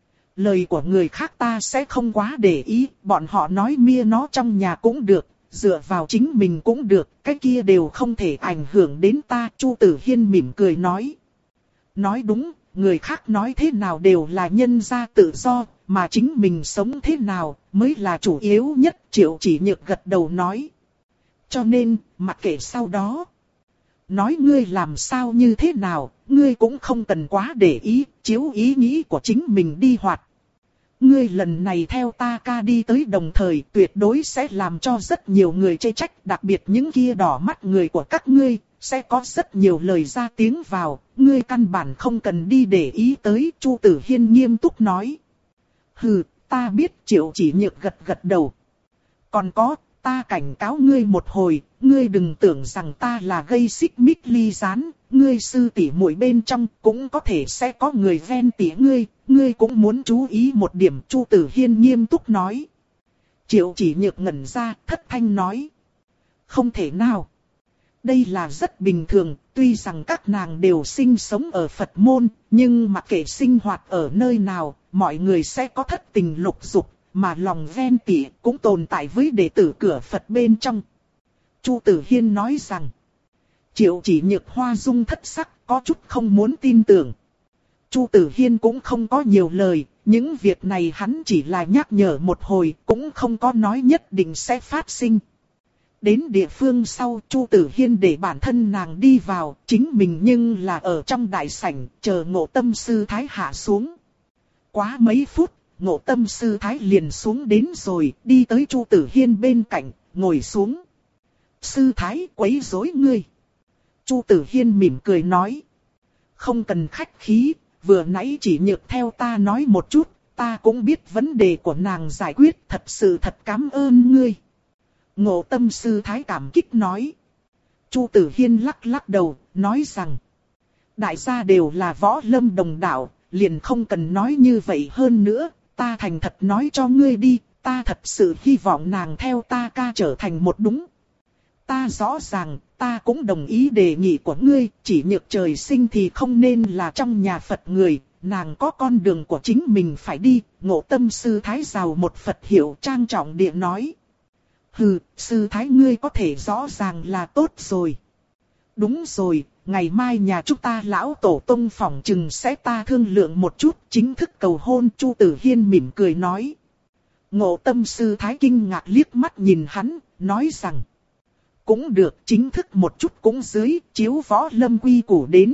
Lời của người khác ta sẽ không quá để ý, bọn họ nói mia nó trong nhà cũng được, dựa vào chính mình cũng được, cái kia đều không thể ảnh hưởng đến ta. Chu Tử Hiên mỉm cười nói. Nói đúng, người khác nói thế nào đều là nhân gia tự do, mà chính mình sống thế nào mới là chủ yếu nhất. Triệu Chỉ Nhược gật đầu nói. Cho nên, mặc kệ sau đó. Nói ngươi làm sao như thế nào, ngươi cũng không cần quá để ý, chiếu ý nghĩ của chính mình đi hoạt. Ngươi lần này theo ta ca đi tới đồng thời tuyệt đối sẽ làm cho rất nhiều người chê trách, đặc biệt những kia đỏ mắt người của các ngươi, sẽ có rất nhiều lời ra tiếng vào, ngươi căn bản không cần đi để ý tới. Chu Tử Hiên nghiêm túc nói. Hừ, ta biết. Triệu Chỉ Nhược gật gật đầu. Còn có, ta cảnh cáo ngươi một hồi, ngươi đừng tưởng rằng ta là gây xích mích ly gián, ngươi sư tỷ muội bên trong cũng có thể sẽ có người ven tỉ ngươi, ngươi cũng muốn chú ý một điểm. Chu Tử Hiên nghiêm túc nói. Triệu Chỉ Nhược ngẩn ra, thất thanh nói. Không thể nào. Đây là rất bình thường, tuy rằng các nàng đều sinh sống ở Phật môn, nhưng mặc kệ sinh hoạt ở nơi nào, mọi người sẽ có thất tình lục dục, mà lòng ghen tị cũng tồn tại với đệ tử cửa Phật bên trong. Chu Tử Hiên nói rằng, Triệu Chỉ Nhược hoa dung thất sắc, có chút không muốn tin tưởng. Chu Tử Hiên cũng không có nhiều lời, những việc này hắn chỉ là nhắc nhở một hồi, cũng không có nói nhất định sẽ phát sinh. Đến địa phương sau, Chu Tử Hiên để bản thân nàng đi vào, chính mình nhưng là ở trong đại sảnh, chờ Ngộ Tâm Sư Thái hạ xuống. Quá mấy phút, Ngộ Tâm Sư Thái liền xuống đến rồi, đi tới Chu Tử Hiên bên cạnh, ngồi xuống. Sư Thái, quấy rối ngươi. Chu Tử Hiên mỉm cười nói. Không cần khách khí, vừa nãy Chỉ Nhược theo ta nói một chút, ta cũng biết vấn đề của nàng giải quyết, thật sự thật cảm ơn ngươi. Ngộ Tâm Sư Thái cảm kích nói. Chu Tử Hiên lắc lắc đầu, nói rằng, đại gia đều là võ lâm đồng đạo, liền không cần nói như vậy hơn nữa, ta thành thật nói cho ngươi đi, ta thật sự hy vọng nàng theo ta ca trở thành một đúng. Ta rõ ràng, ta cũng đồng ý đề nghị của ngươi, Chỉ Nhược trời sinh thì không nên là trong nhà Phật người, nàng có con đường của chính mình phải đi. Ngộ Tâm Sư Thái rào một Phật hiệu trang trọng địa nói. Hừ, Sư Thái ngươi có thể rõ ràng là tốt rồi. Đúng rồi, ngày mai nhà chúng ta lão tổ tông phỏng chừng sẽ ta thương lượng một chút, chính thức cầu hôn. Chu Tử Hiên mỉm cười nói. Ngộ Tâm Sư Thái kinh ngạc liếc mắt nhìn hắn, nói rằng, cũng được, chính thức một chút cũng dưới, chiếu võ lâm quy củ đến.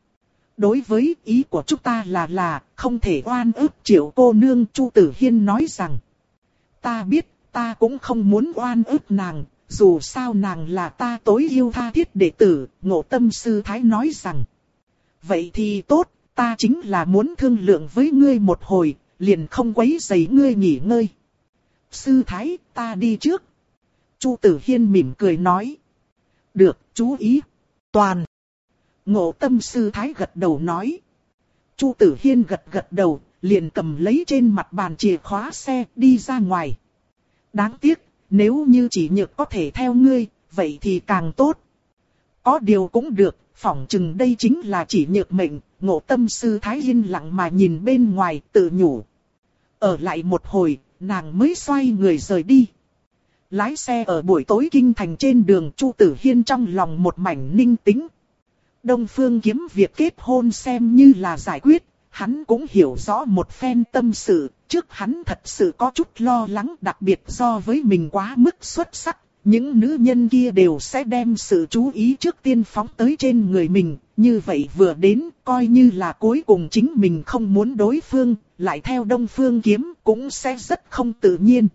Đối với ý của chúng ta là là, không thể oan ức Triệu cô nương. Chu Tử Hiên nói rằng, ta biết, ta cũng không muốn oan ức nàng, dù sao nàng là ta tối yêu tha thiết đệ tử. Ngộ Tâm Sư Thái nói rằng, vậy thì tốt, ta chính là muốn thương lượng với ngươi một hồi, liền không quấy rầy ngươi nghỉ ngơi. Sư Thái, ta đi trước. Chu Tử Hiên mỉm cười nói. Được, chú ý. Toàn. Ngộ Tâm Sư Thái gật đầu nói. Chu Tử Hiên gật gật đầu, liền cầm lấy trên mặt bàn chìa khóa xe đi ra ngoài. Đáng tiếc, nếu như Chỉ Nhược có thể theo ngươi, vậy thì càng tốt. Có điều cũng được, phỏng chừng đây chính là Chỉ Nhược mệnh. Ngộ Tâm Sư Thái yên lặng mà nhìn bên ngoài, tự nhủ. Ở lại một hồi, nàng mới xoay người rời đi. Lái xe ở buổi tối kinh thành trên đường, Chu Tử Hiên trong lòng một mảnh ninh tĩnh. Đông Phương Kiếm việc kết hôn xem như là giải quyết, hắn cũng hiểu rõ một phen tâm sự, trước hắn thật sự có chút lo lắng, đặc biệt do với mình quá mức xuất sắc, những nữ nhân kia đều sẽ đem sự chú ý trước tiên phóng tới trên người mình, như vậy vừa đến coi như là cuối cùng chính mình không muốn đối phương, lại theo Đông Phương Kiếm cũng sẽ rất không tự nhiên.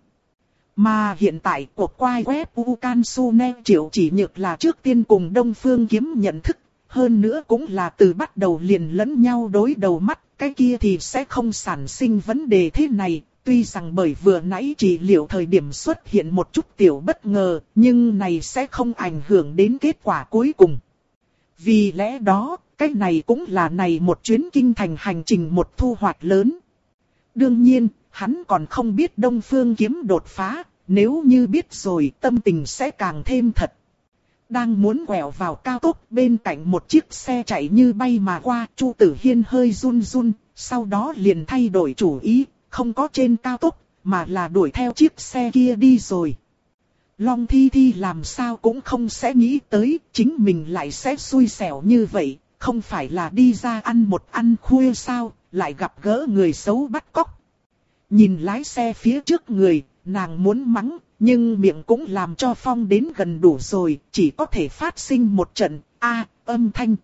Mà hiện tại cuộc quay web Ukansune Triệu Chỉ Nhược là trước tiên cùng Đông Phương Kiếm nhận thức, hơn nữa cũng là từ bắt đầu liền lẫn nhau đối đầu mắt, cái kia thì sẽ không sản sinh vấn đề thế này. Tuy rằng bởi vừa nãy trị liệu thời điểm xuất hiện một chút tiểu bất ngờ, nhưng này sẽ không ảnh hưởng đến kết quả cuối cùng. Vì lẽ đó, cái này cũng là này một chuyến kinh thành hành trình một thu hoạch lớn. Đương nhiên, hắn còn không biết Đông Phương Kiếm đột phá, nếu như biết rồi tâm tình sẽ càng thêm thật. Đang muốn quẹo vào cao tốc, bên cạnh một chiếc xe chạy như bay mà qua, Chu Tử Hiên hơi run run, sau đó liền thay đổi chủ ý, không có trên cao tốc, mà là đuổi theo chiếc xe kia đi rồi. Long Thi Thi làm sao cũng không sẽ nghĩ tới, chính mình lại sẽ xui xẻo như vậy, không phải là đi ra ăn một ăn khuya sao, lại gặp gỡ người xấu bắt cóc. Nhìn lái xe phía trước người, nàng muốn mắng, nhưng miệng cũng làm cho phong đến gần đủ rồi, chỉ có thể phát sinh một trận a âm thanh.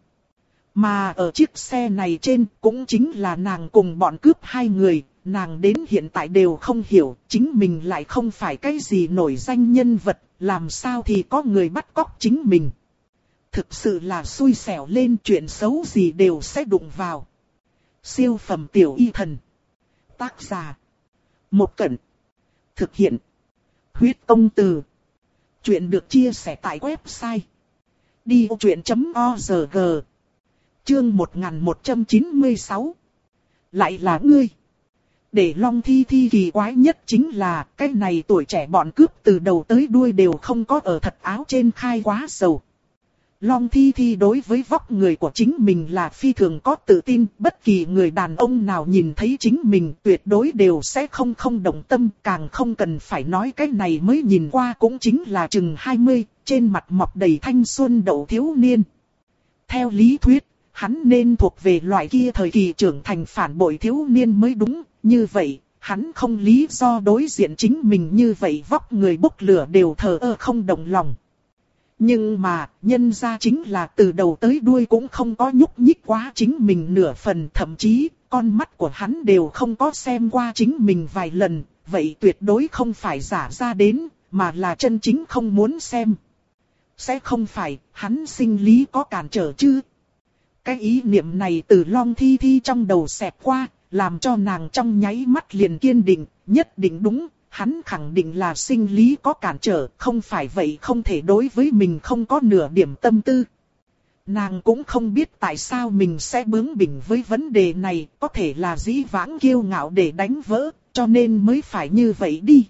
Mà ở chiếc xe này trên cũng chính là nàng cùng bọn cướp hai người, nàng đến hiện tại đều không hiểu, chính mình lại không phải cái gì nổi danh nhân vật, làm sao thì có người bắt cóc chính mình. Thực sự là xui xẻo lên, chuyện xấu gì đều sẽ đụng vào. Siêu phẩm tiểu y thần. Tác giả Một Cẩn. Thực hiện Huyết Công Từ. Chuyện được chia sẻ tại website đi ô truyện chấm org. Chương một nghìn một trăm chín mươi sáu. Lại là ngươi. Để Long Thi Thi kỳ quái nhất chính là cái này tuổi trẻ bọn cướp từ đầu tới đuôi đều không có ở thật áo trên khai quá dầu. Long Thi Thi đối với vóc người của chính mình là phi thường có tự tin, bất kỳ người đàn ông nào nhìn thấy chính mình tuyệt đối đều sẽ không không động tâm, càng không cần phải nói cái này mới nhìn qua cũng chính là chừng hai mươi, trên mặt mọc đầy thanh xuân đậu thiếu niên. Theo lý thuyết, hắn nên thuộc về loại kia thời kỳ trưởng thành phản bội thiếu niên mới đúng, như vậy, hắn không lý do đối diện chính mình như vậy vóc người bốc lửa đều thờ ơ không động lòng. Nhưng mà, nhân ra chính là từ đầu tới đuôi cũng không có nhúc nhích quá chính mình nửa phần, thậm chí, con mắt của hắn đều không có xem qua chính mình vài lần, vậy tuyệt đối không phải giả ra đến, mà là chân chính không muốn xem. Sẽ không phải, hắn sinh lý có cản trở chứ? Cái ý niệm này từ Long Thi Thi trong đầu xẹt qua, làm cho nàng trong nháy mắt liền kiên định, nhất định đúng. Hắn khẳng định là sinh lý có cản trở, không phải vậy không thể đối với mình không có nửa điểm tâm tư. Nàng cũng không biết tại sao mình sẽ bướng bỉnh với vấn đề này, có thể là dĩ vãng kiêu ngạo để đánh vỡ, cho nên mới phải như vậy đi.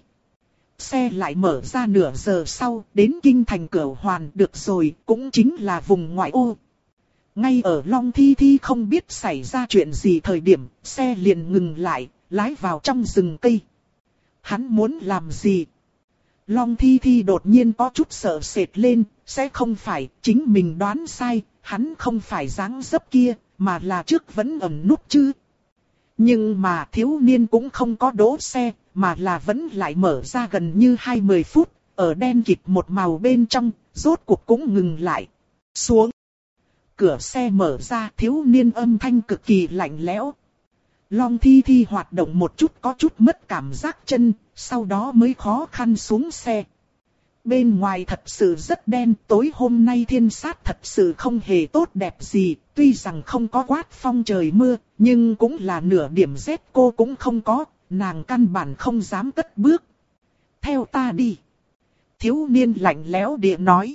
Xe lại mở ra nửa giờ sau, đến kinh thành Cửu Hoàn được rồi, cũng chính là vùng ngoại ô. Ngay ở Long Thi Thi không biết xảy ra chuyện gì thời điểm, xe liền ngừng lại, lái vào trong rừng cây. Hắn muốn làm gì? Long Thi Thi đột nhiên có chút sợ sệt lên, sẽ không phải, chính mình đoán sai, hắn không phải dáng dấp kia, mà là trước vẫn ẩn núp chứ. Nhưng mà thiếu niên cũng không có đỗ xe, mà là vẫn lại mở ra gần như hai mươi phút, ở đen kịt một màu bên trong, rốt cuộc cũng ngừng lại. Xuống. Cửa xe mở ra, thiếu niên âm thanh cực kỳ lạnh lẽo. Long Thi Thi hoạt động một chút có chút mất cảm giác chân, sau đó mới khó khăn xuống xe. Bên ngoài thật sự rất đen, tối hôm nay thiên sát thật sự không hề tốt đẹp gì, tuy rằng không có quát phong trời mưa, nhưng cũng là nửa điểm rét cô cũng không có, nàng căn bản không dám cất bước. Theo ta đi. Thiếu niên lạnh lẽo địa nói.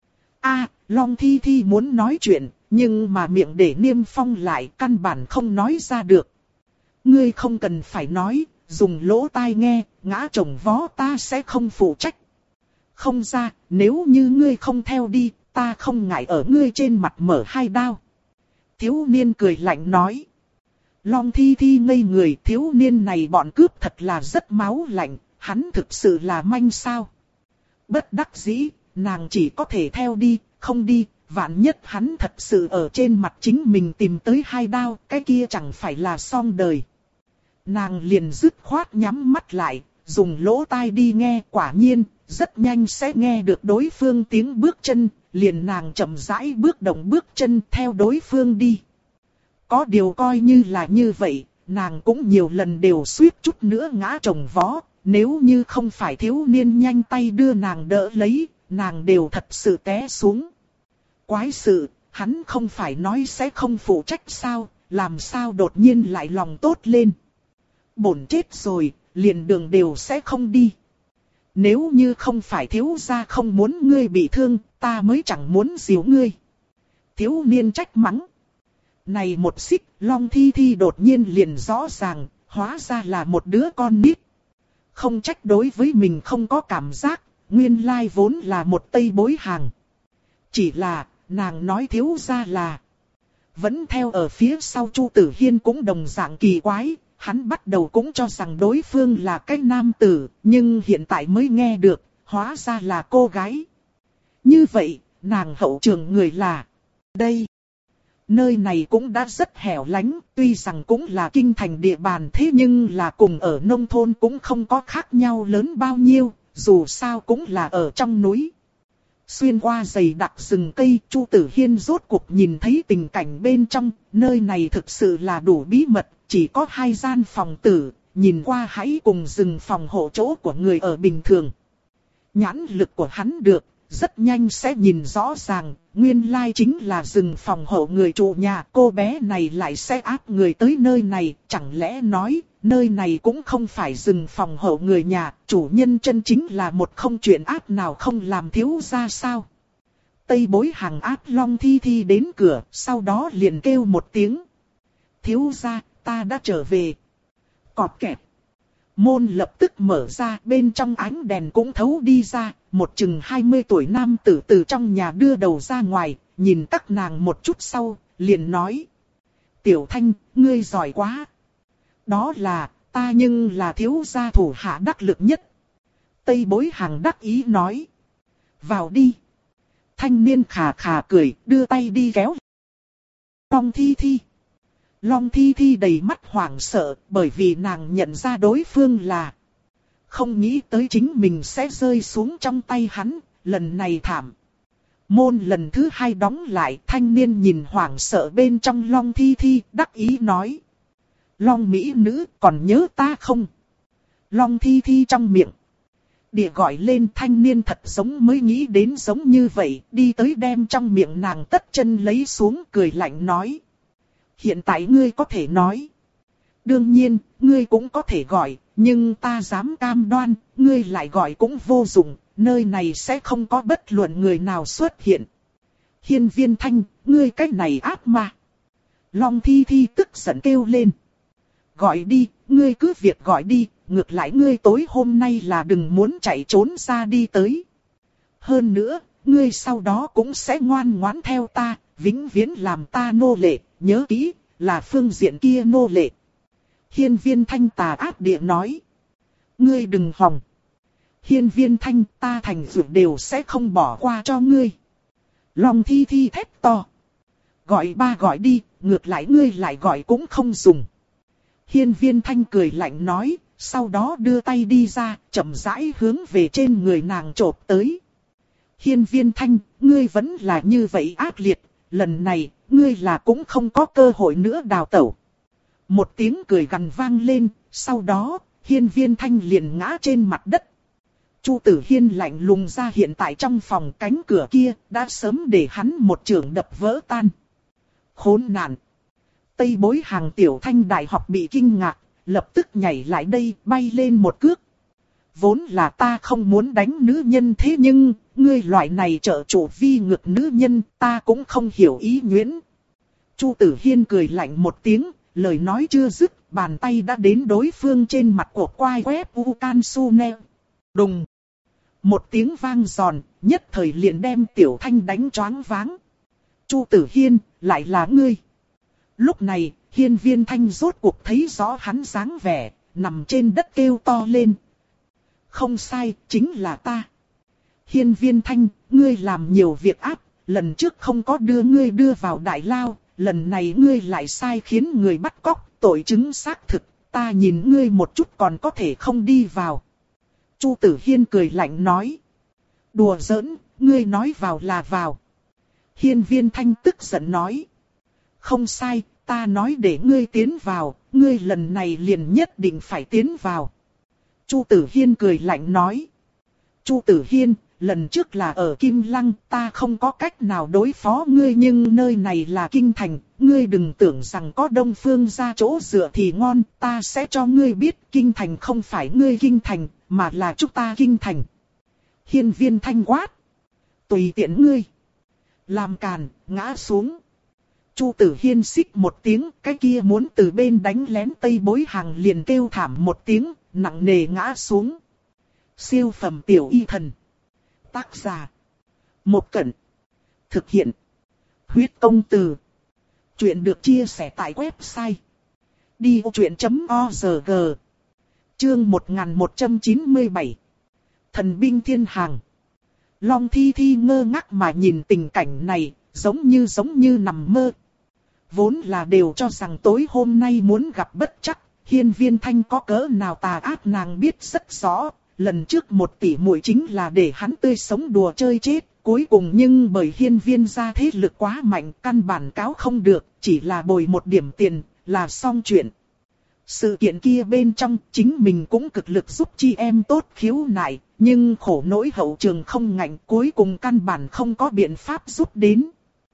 A, Long Thi Thi muốn nói chuyện, nhưng mà miệng để niêm phong lại căn bản không nói ra được. Ngươi không cần phải nói, dùng lỗ tai nghe, ngã chồng vó ta sẽ không phụ trách. Không ra, nếu như ngươi không theo đi, ta không ngại ở ngươi trên mặt mở hai đao. Thiếu niên cười lạnh nói. Long Thi Thi ngây người, thiếu niên này bọn cướp thật là rất máu lạnh, hắn thực sự là manh sao. Bất đắc dĩ, nàng chỉ có thể theo đi, không đi, vạn nhất hắn thật sự ở trên mặt chính mình tìm tới hai đao, cái kia chẳng phải là xong đời. Nàng liền dứt khoát nhắm mắt lại, dùng lỗ tai đi nghe, quả nhiên, rất nhanh sẽ nghe được đối phương tiếng bước chân, liền nàng chậm rãi bước động bước chân theo đối phương đi. Có điều coi như là như vậy, nàng cũng nhiều lần đều suýt chút nữa ngã chồng vó, nếu như không phải thiếu niên nhanh tay đưa nàng đỡ lấy, nàng đều thật sự té xuống. Quái sự, hắn không phải nói sẽ không phụ trách sao, làm sao đột nhiên lại lòng tốt lên. Bổn chết rồi, liền đường đều sẽ không đi. Nếu như không phải thiếu gia không muốn ngươi bị thương, ta mới chẳng muốn giấu ngươi. Thiếu niên trách mắng. Này một xích, Long Thi Thi đột nhiên liền rõ ràng, hóa ra là một đứa con nít. Không trách đối với mình không có cảm giác, nguyên lai vốn là một tây bối hàng. Chỉ là, nàng nói thiếu gia là... Vẫn theo ở phía sau Chu Tử Hiên cũng đồng dạng kỳ quái. Hắn bắt đầu cũng cho rằng đối phương là cái nam tử, nhưng hiện tại mới nghe được, hóa ra là cô gái. Như vậy, nàng hậu trường người là... Đây, nơi này cũng đã rất hẻo lánh, tuy rằng cũng là kinh thành địa bàn thế nhưng là cùng ở nông thôn cũng không có khác nhau lớn bao nhiêu, dù sao cũng là ở trong núi. Xuyên qua dày đặc rừng cây, Chu Tử Hiên rốt cuộc nhìn thấy tình cảnh bên trong, nơi này thực sự là đủ bí mật. Chỉ có hai gian phòng tử, nhìn qua hãy cùng rừng phòng hộ chỗ của người ở bình thường. Nhãn lực của hắn được, rất nhanh sẽ nhìn rõ ràng, nguyên lai chính là rừng phòng hộ người chủ nhà. Cô bé này lại sẽ áp người tới nơi này, chẳng lẽ nói, nơi này cũng không phải rừng phòng hộ người nhà, chủ nhân chân chính là một không chuyện áp nào không làm thiếu ra sao. Tây bối hàng áp Long Thi Thi đến cửa, sau đó liền kêu một tiếng. Thiếu ra, ta đã trở về. Cọp kẹp. Môn lập tức mở ra, bên trong ánh đèn cũng thấu đi ra, một chừng hai mươi tuổi nam tử từ trong nhà đưa đầu ra ngoài, nhìn các nàng một chút sau, liền nói. Tiểu Thanh, ngươi giỏi quá. Đó là, ta nhưng là thiếu gia thủ hạ đắc lực nhất. Tây Bối Hằng đắc ý nói. Vào đi. Thanh niên khà khà cười, đưa tay đi kéo. Long Thi Thi. Long Thi Thi đầy mắt hoảng sợ, bởi vì nàng nhận ra đối phương là. Không nghĩ tới chính mình sẽ rơi xuống trong tay hắn, lần này thảm. Môn lần thứ hai đóng lại, thanh niên nhìn hoảng sợ bên trong Long Thi Thi, đắc ý nói. Long Mỹ nữ, còn nhớ ta không? Long Thi Thi trong miệng. Địa gọi lên, thanh niên thật giống mới nghĩ đến giống như vậy, đi tới đem trong miệng nàng tất chân lấy xuống, cười lạnh nói. Hiện tại ngươi có thể nói. Đương nhiên, ngươi cũng có thể gọi, nhưng ta dám cam đoan, ngươi lại gọi cũng vô dụng, nơi này sẽ không có bất luận người nào xuất hiện. Hiên Viên Thanh, ngươi cái này ác ma. Long Thi Thi tức giận kêu lên. Gọi đi, ngươi cứ việc gọi đi, ngược lại ngươi tối hôm nay là đừng muốn chạy trốn ra đi tới. Hơn nữa, ngươi sau đó cũng sẽ ngoan ngoãn theo ta, vĩnh viễn làm ta nô lệ, nhớ kỹ, là phương diện kia nô lệ. Hiên Viên Thanh tà ác địa nói. Ngươi đừng hòng. Hiên Viên Thanh, ta thành dược đều sẽ không bỏ qua cho ngươi. Long Thi Thi thét to. Gọi ba gọi đi, ngược lại ngươi lại gọi cũng không dùng. Hiên Viên Thanh cười lạnh nói, sau đó đưa tay đi ra, chậm rãi hướng về trên người nàng chộp tới. Hiên Viên Thanh, ngươi vẫn là như vậy ác liệt, lần này, ngươi là cũng không có cơ hội nữa đào tẩu. Một tiếng cười gằn vang lên, sau đó, Hiên Viên Thanh liền ngã trên mặt đất. Chu Tử Hiên lạnh lùng ra hiện tại trong phòng, cánh cửa kia, đã sớm để hắn một chưởng đập vỡ tan. Khốn nạn! Tây Bối Hằng Tiểu Thanh đại học bị kinh ngạc, lập tức nhảy lại đây, bay lên một cước. Vốn là ta không muốn đánh nữ nhân thế nhưng, ngươi loại này trợ chủ vi ngược nữ nhân, ta cũng không hiểu ý nhuyễn. Chu Tử Hiên cười lạnh một tiếng, lời nói chưa dứt, bàn tay đã đến đối phương trên mặt của quai quép u can su neo. Đùng! Một tiếng vang giòn, nhất thời liền đem Tiểu Thanh đánh choáng váng. Chu Tử Hiên, lại là ngươi. Lúc này, Hiên Viên Thanh rốt cuộc thấy rõ hắn dáng vẻ, nằm trên đất kêu to lên. Không sai, chính là ta. Hiên Viên Thanh, ngươi làm nhiều việc ác, lần trước không có đưa ngươi đưa vào đại lao, lần này ngươi lại sai khiến người bắt cóc, tội chứng xác thực, ta nhìn ngươi một chút còn có thể không đi vào. Chu Tử Hiên cười lạnh nói. Đùa giỡn, ngươi nói vào là vào. Hiên Viên Thanh tức giận nói. Không sai, ta nói để ngươi tiến vào, ngươi lần này liền nhất định phải tiến vào. Chu Tử Hiên cười lạnh nói. Chu Tử Hiên, lần trước là ở Kim Lăng, ta không có cách nào đối phó ngươi nhưng nơi này là kinh thành, ngươi đừng tưởng rằng có Đông Phương ra chỗ dựa thì ngon, ta sẽ cho ngươi biết kinh thành không phải ngươi kinh thành, mà là chúng ta kinh thành. Hiên Viên Thanh quát. Tùy tiện ngươi. Làm càn, ngã xuống. Chu Tử Hiên xích một tiếng, cái kia muốn từ bên đánh lén Tây Bối Hằng liền kêu thảm một tiếng, nặng nề ngã xuống. Siêu phẩm tiểu y thần. Tác giả. Một Cẩn. Thực hiện. Huyết công từ. Chuyện được chia sẻ tại website. đi vô chuyện chấm org. Chương một nghìn một trăm chín mươi bảy. Thần binh thiên hàng. Long Thi Thi ngơ ngác mà nhìn tình cảnh này, giống như giống như nằm mơ. Vốn là đều cho rằng tối hôm nay muốn gặp bất trắc, Hiên Viên Thanh có cỡ nào tà ác nàng biết rất rõ. Lần trước một tỷ muội chính là để hắn tươi sống đùa chơi chết, cuối cùng nhưng bởi Hiên Viên gia thế lực quá mạnh, căn bản cáo không được, chỉ là bồi một điểm tiền, là xong chuyện. Sự kiện kia bên trong, chính mình cũng cực lực giúp chi em tốt khiếu nại, nhưng khổ nỗi hậu trường không ngạnh, cuối cùng căn bản không có biện pháp giúp đến.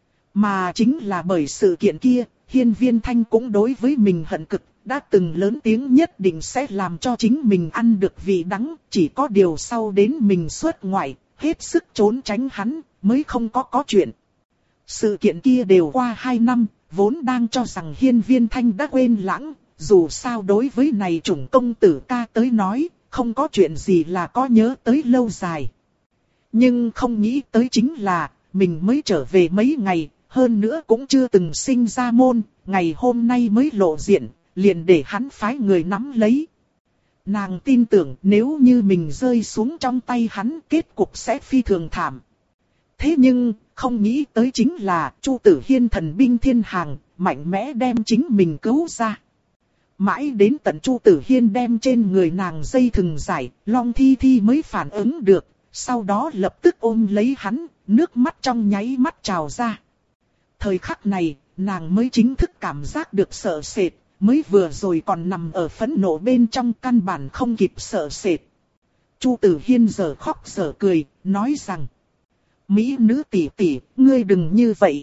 Mà chính là bởi sự kiện kia, Hiên Viên Thanh cũng đối với mình hận cực, đã từng lớn tiếng nhất định sẽ làm cho chính mình ăn được vị đắng, chỉ có điều sau đến mình xuất ngoại, hết sức trốn tránh hắn, mới không có có chuyện. Sự kiện kia đều qua hai năm, vốn đang cho rằng Hiên Viên Thanh đã quên lãng, dù sao đối với này chủng công tử ca tới nói, không có chuyện gì là có nhớ tới lâu dài. Nhưng không nghĩ tới chính là, mình mới trở về mấy ngày, hơn nữa cũng chưa từng sinh ra môn, ngày hôm nay mới lộ diện, liền để hắn phái người nắm lấy. Nàng tin tưởng nếu như mình rơi xuống trong tay hắn, kết cục sẽ phi thường thảm. Thế nhưng, không nghĩ tới chính là Chu Tử Hiên thần binh thiên hàng, mạnh mẽ đem chính mình cứu ra. Mãi đến tận Chu Tử Hiên đem trên người nàng dây thừng giải, Long Thi Thi mới phản ứng được, sau đó lập tức ôm lấy hắn, nước mắt trong nháy mắt trào ra. Thời khắc này, nàng mới chính thức cảm giác được sợ sệt, mới vừa rồi còn nằm ở phẫn nộ bên trong căn bản không kịp sợ sệt. Chu Tử Hiên giờ khóc giờ cười, nói rằng: Mỹ nữ tỷ tỷ, ngươi đừng như vậy.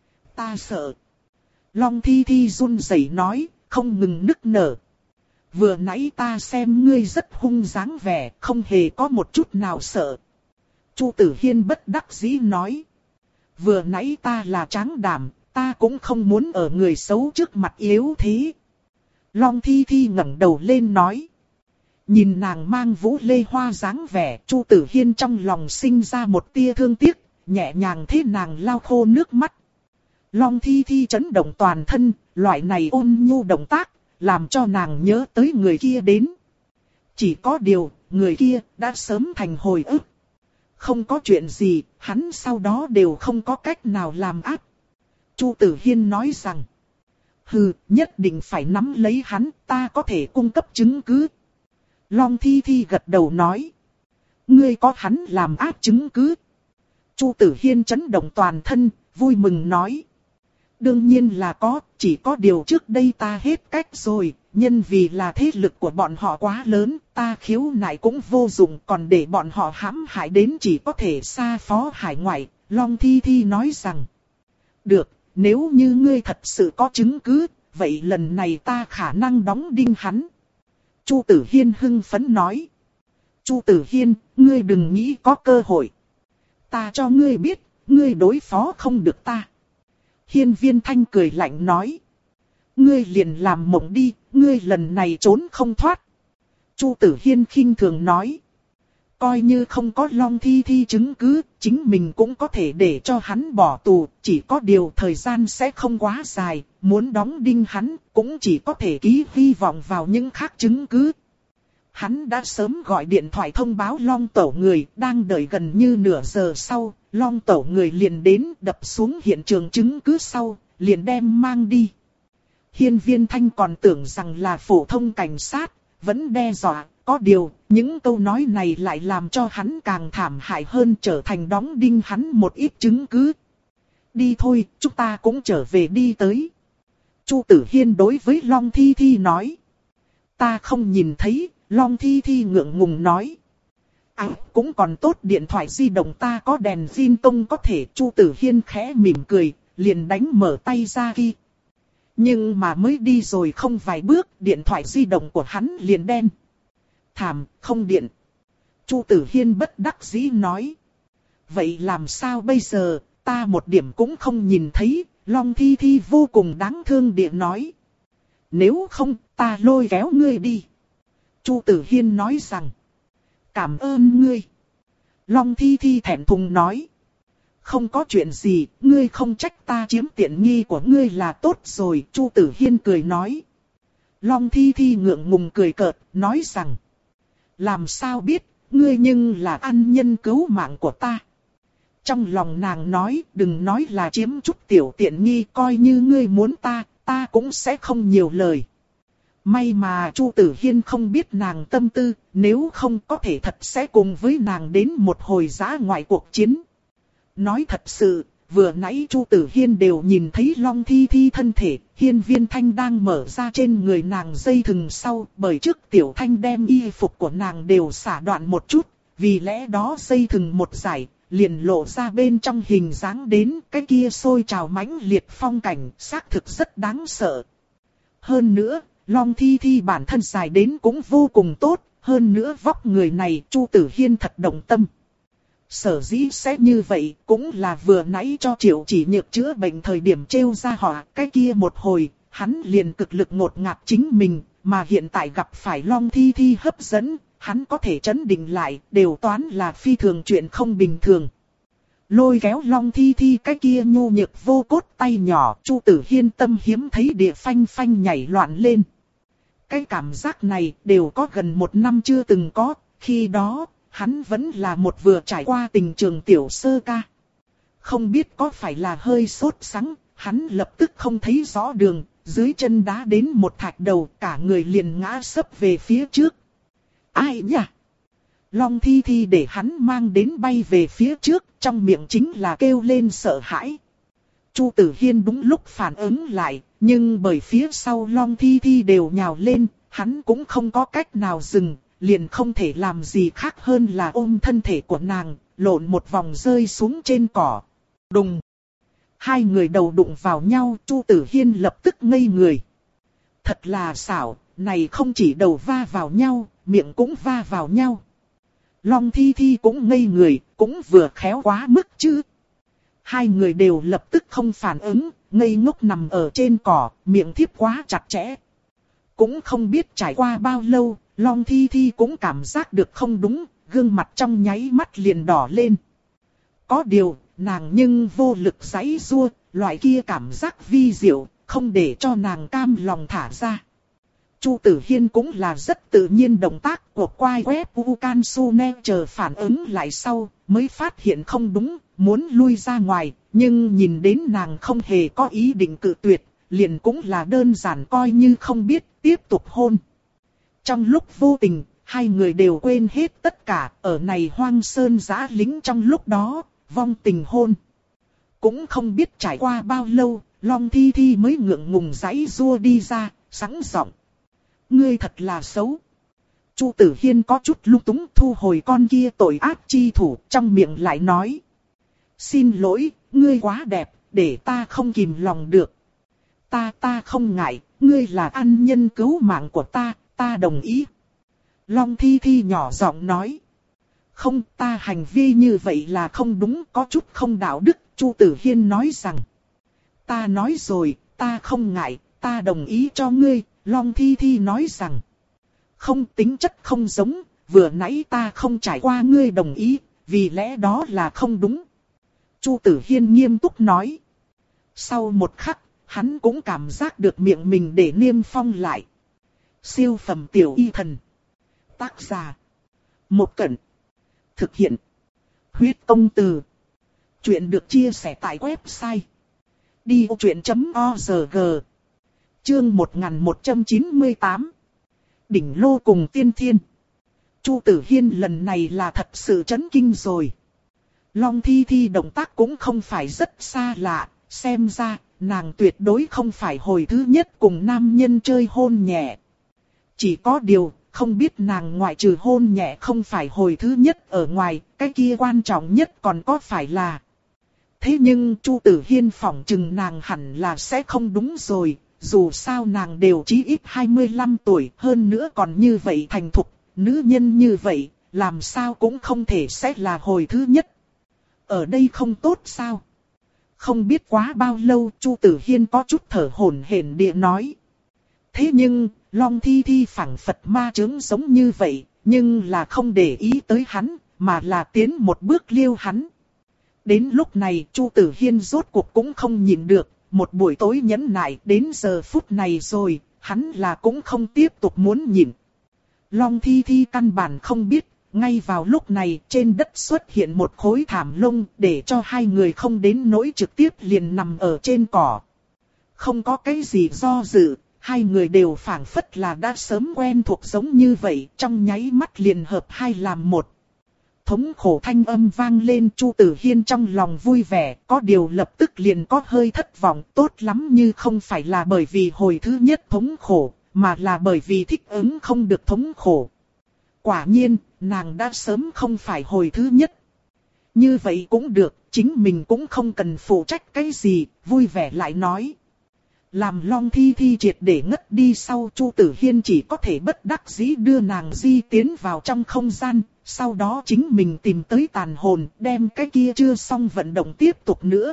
Ta sợ. Long Thi Thi run rẩy nói, không ngừng nức nở. Vừa nãy ta xem ngươi rất hung dáng vẻ, không hề có một chút nào sợ. Chu Tử Hiên bất đắc dĩ nói. Vừa nãy ta là tráng đảm, ta cũng không muốn ở người xấu trước mặt yếu thế. Long Thi Thi ngẩng đầu lên nói. Nhìn nàng mang vũ lê hoa dáng vẻ, Chu Tử Hiên trong lòng sinh ra một tia thương tiếc, nhẹ nhàng thế nàng lau khô nước mắt. Long Thi Thi chấn động toàn thân, loại này ôn nhu động tác, làm cho nàng nhớ tới người kia đến. Chỉ có điều, người kia đã sớm thành hồi ức. Không có chuyện gì, hắn sau đó đều không có cách nào làm áp. Chu Tử Hiên nói rằng, hừ, nhất định phải nắm lấy hắn, ta có thể cung cấp chứng cứ. Long Thi Thi gật đầu nói, ngươi có hắn làm áp chứng cứ. Chu Tử Hiên chấn động toàn thân, vui mừng nói. Đương nhiên là có, chỉ có điều trước đây ta hết cách rồi, nhân vì là thế lực của bọn họ quá lớn, ta khiếu nại cũng vô dụng, còn để bọn họ hãm hại đến chỉ có thể xa phó hải ngoại. Long Thi Thi nói rằng, được, nếu như ngươi thật sự có chứng cứ, vậy lần này ta khả năng đóng đinh hắn. Chu Tử Hiên hưng phấn nói. Chu Tử Hiên, ngươi đừng nghĩ có cơ hội. Ta cho ngươi biết, ngươi đối phó không được ta. Hiên Viên Thanh cười lạnh nói. Ngươi liền làm mộng đi, ngươi lần này trốn không thoát. Chu Tử Hiên khinh thường nói. Coi như không có Long Thi Thi chứng cứ, chính mình cũng có thể để cho hắn bỏ tù, chỉ có điều thời gian sẽ không quá dài, muốn đóng đinh hắn, cũng chỉ có thể ký hy vọng vào những khác chứng cứ. Hắn đã sớm gọi điện thoại thông báo Long Tổ người, đang đợi gần như nửa giờ sau, Long Tổ người liền đến đập xuống hiện trường chứng cứ sau, liền đem mang đi. Hiên Viên Thanh còn tưởng rằng là phổ thông cảnh sát, vẫn đe dọa, có điều, những câu nói này lại làm cho hắn càng thảm hại hơn, trở thành đóng đinh hắn một ít chứng cứ. Đi thôi, chúng ta cũng trở về đi tới. Chu Tử Hiên đối với Long Thi Thi nói. Ta không nhìn thấy. Long Thi Thi ngượng ngùng nói. À, cũng còn tốt điện thoại di động ta có đèn pin tông có thể. Chu Tử Hiên khẽ mỉm cười, liền đánh mở tay ra ghi. Nhưng mà mới đi rồi không vài bước, điện thoại di động của hắn liền đen. Thảm, không điện. Chu Tử Hiên bất đắc dĩ nói. Vậy làm sao bây giờ, ta một điểm cũng không nhìn thấy. Long Thi Thi vô cùng đáng thương địa nói. Nếu không, ta lôi kéo ngươi đi. Chu Tử Hiên nói rằng. Cảm ơn ngươi. Long Thi Thi thẹn thùng nói. Không có chuyện gì, ngươi không trách ta chiếm tiện nghi của ngươi là tốt rồi. Chu Tử Hiên cười nói. Long Thi Thi ngượng ngùng cười cợt, nói rằng. Làm sao biết, ngươi nhưng là ân nhân cứu mạng của ta. Trong lòng nàng nói, đừng nói là chiếm chút tiểu tiện nghi, coi như ngươi muốn ta, ta cũng sẽ không nhiều lời. May mà Chu Tử Hiên không biết nàng tâm tư, nếu không có thể thật sẽ cùng với nàng đến một hồi dã ngoại cuộc chiến. Nói thật sự, vừa nãy Chu Tử Hiên đều nhìn thấy Long Thi Thi thân thể, Hiên Viên Thanh đang mở ra trên người nàng dây thừng sau, bởi trước Tiểu Thanh đem y phục của nàng đều xả đoạn một chút, vì lẽ đó dây thừng một giải, liền lộ ra bên trong hình dáng đến cái kia sôi trào mãnh liệt phong cảnh, xác thực rất đáng sợ. Hơn nữa, Long Thi Thi bản thân dài đến cũng vô cùng tốt, hơn nữa vóc người này Chu Tử Hiên thật động tâm. Sở dĩ sẽ như vậy cũng là vừa nãy cho Triệu Chỉ Nhược chữa bệnh thời điểm trêu ra họ, cái kia một hồi, hắn liền cực lực ngột ngạt chính mình, mà hiện tại gặp phải Long Thi Thi hấp dẫn, hắn có thể trấn định lại, đều toán là phi thường chuyện không bình thường. lôi kéo Long Thi Thi cái kia nhu nhược vô cốt tay nhỏ, Chu Tử Hiên tâm hiếm thấy địa phanh phanh nhảy loạn lên. Cái cảm giác này đều có gần một năm chưa từng có, khi đó, hắn vẫn là một vừa trải qua tình trường tiểu sơ ca. Không biết có phải là hơi sốt sắng, hắn lập tức không thấy rõ đường, dưới chân đá đến một thạch đầu, cả người liền ngã sấp về phía trước. Ai nhỉ? Long Thi Thi để hắn mang đến bay về phía trước, trong miệng chính là kêu lên sợ hãi. Chu Tử Hiên đúng lúc phản ứng lại, nhưng bởi phía sau Long Thi Thi đều nhào lên, hắn cũng không có cách nào dừng, liền không thể làm gì khác hơn là ôm thân thể của nàng, lộn một vòng rơi xuống trên cỏ. Đùng! Hai người đầu đụng vào nhau, Chu Tử Hiên lập tức ngây người. Thật là xảo, này không chỉ đầu va vào nhau, miệng cũng va vào nhau. Long Thi Thi cũng ngây người, cũng vừa khéo quá mức chứ. Hai người đều lập tức không phản ứng, ngây ngốc nằm ở trên cỏ, miệng thiếp quá chặt chẽ. Cũng không biết trải qua bao lâu, Long Thi Thi cũng cảm giác được không đúng, gương mặt trong nháy mắt liền đỏ lên. Có điều, nàng nhưng vô lực giãy giụa, loại kia cảm giác vi diệu, không để cho nàng cam lòng thả ra. Chu Tử Hiên cũng là rất tự nhiên động tác của quai quét u can su ne, chờ phản ứng lại sau, mới phát hiện không đúng, muốn lui ra ngoài, nhưng nhìn đến nàng không hề có ý định cự tuyệt, liền cũng là đơn giản coi như không biết, tiếp tục hôn. Trong lúc vô tình, hai người đều quên hết tất cả, ở này hoang sơn giã lính trong lúc đó, vong tình hôn. Cũng không biết trải qua bao lâu, Long Thi Thi mới ngượng ngùng giãy giụa đi ra, sẵn giọng. Ngươi thật là xấu. Chu Tử Hiên có chút lung túng thu hồi con kia tội ác chi thủ, trong miệng lại nói. Xin lỗi, ngươi quá đẹp, để ta không kìm lòng được. Ta ta không ngại, ngươi là ân nhân cứu mạng của ta, ta đồng ý. Long Thi Thi nhỏ giọng nói. Không, ta hành vi như vậy là không đúng, có chút không đạo đức, Chu Tử Hiên nói rằng. Ta nói rồi, ta không ngại, ta đồng ý cho ngươi, Long Thi Thi nói rằng. Không, tính chất không giống, vừa nãy ta không trải qua ngươi đồng ý, vì lẽ đó là không đúng. Chu Tử Hiên nghiêm túc nói. Sau một khắc, hắn cũng cảm giác được miệng mình để niêm phong lại. Siêu phẩm tiểu y thần. Tác giả. Một Cẩn. Thực hiện. Huyết Công Từ. Chuyện được chia sẻ tại website. đi ô chuyện chấm org. Chương một nghìn một trăm chín mươi tám. Đỉnh lô cùng tiên thiên. Chu Tử Hiên lần này là thật sự chấn kinh rồi. Long Thi Thi động tác cũng không phải rất xa lạ, xem ra nàng tuyệt đối không phải hồi thứ nhất cùng nam nhân chơi hôn nhẹ. Chỉ có điều, không biết nàng ngoại trừ hôn nhẹ không phải hồi thứ nhất ở ngoài, cái kia quan trọng nhất còn có phải là. Thế nhưng Chu Tử Hiên phỏng chừng nàng hẳn là sẽ không đúng rồi, dù sao nàng đều chí ít hai mươi lăm tuổi, hơn nữa còn như vậy thành thục, nữ nhân như vậy, làm sao cũng không thể sẽ là hồi thứ nhất. Ở đây không tốt sao? Không biết quá bao lâu Chu Tử Hiên có chút thở hổn hển địa nói. Thế nhưng, Long Thi Thi phảng phật ma chướng giống như vậy, nhưng là không để ý tới hắn, mà là tiến một bước liêu hắn. Đến lúc này Chu Tử Hiên rốt cuộc cũng không nhịn được, một buổi tối nhẫn nại đến giờ phút này rồi, hắn là cũng không tiếp tục muốn nhịn. Long Thi Thi căn bản không biết, ngay vào lúc này trên đất xuất hiện một khối thảm lông để cho hai người không đến nỗi trực tiếp liền nằm ở trên cỏ. Không có cái gì do dự, hai người đều phảng phất là đã sớm quen thuộc giống như vậy, trong nháy mắt liền hợp hai làm một. Thống khổ thanh âm vang lên, Chu Tử Hiên trong lòng vui vẻ, có điều lập tức liền có hơi thất vọng, tốt lắm như không phải là bởi vì hồi thứ nhất thống khổ, mà là bởi vì thích ứng không được thống khổ. Quả nhiên, nàng đã sớm không phải hồi thứ nhất. Như vậy cũng được, chính mình cũng không cần phụ trách cái gì, vui vẻ lại nói. Làm Long Thi Thi triệt để ngất đi sau, Chu Tử Hiên chỉ có thể bất đắc dĩ đưa nàng di tiến vào trong không gian, sau đó chính mình tìm tới tàn hồn, đem cái kia chưa xong vận động tiếp tục nữa.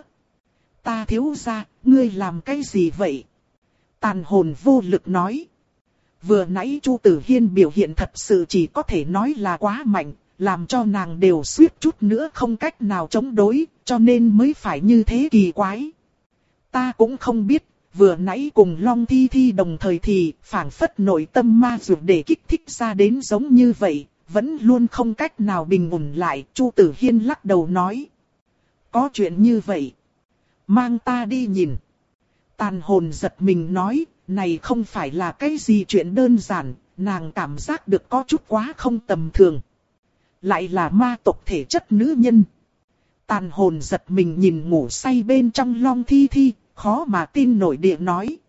Ta thiếu gia, ngươi làm cái gì vậy? Tàn hồn vô lực nói. Vừa nãy Chu Tử Hiên biểu hiện thật sự chỉ có thể nói là quá mạnh, làm cho nàng đều suýt chút nữa không cách nào chống đối, cho nên mới phải như thế kỳ quái. Ta cũng không biết, vừa nãy cùng Long Thi Thi đồng thời thì phảng phất nội tâm ma dược để kích thích ra đến giống như vậy, vẫn luôn không cách nào bình ổn lại. Chu Tử Hiên lắc đầu nói. Có chuyện như vậy. Mang ta đi nhìn. Tàn hồn giật mình nói, này không phải là cái gì chuyện đơn giản, nàng cảm giác được có chút quá không tầm thường. Lại là ma tộc thể chất nữ nhân. Tàn hồn giật mình nhìn ngủ say bên trong Long Thi Thi, khó mà tin nổi địa nói.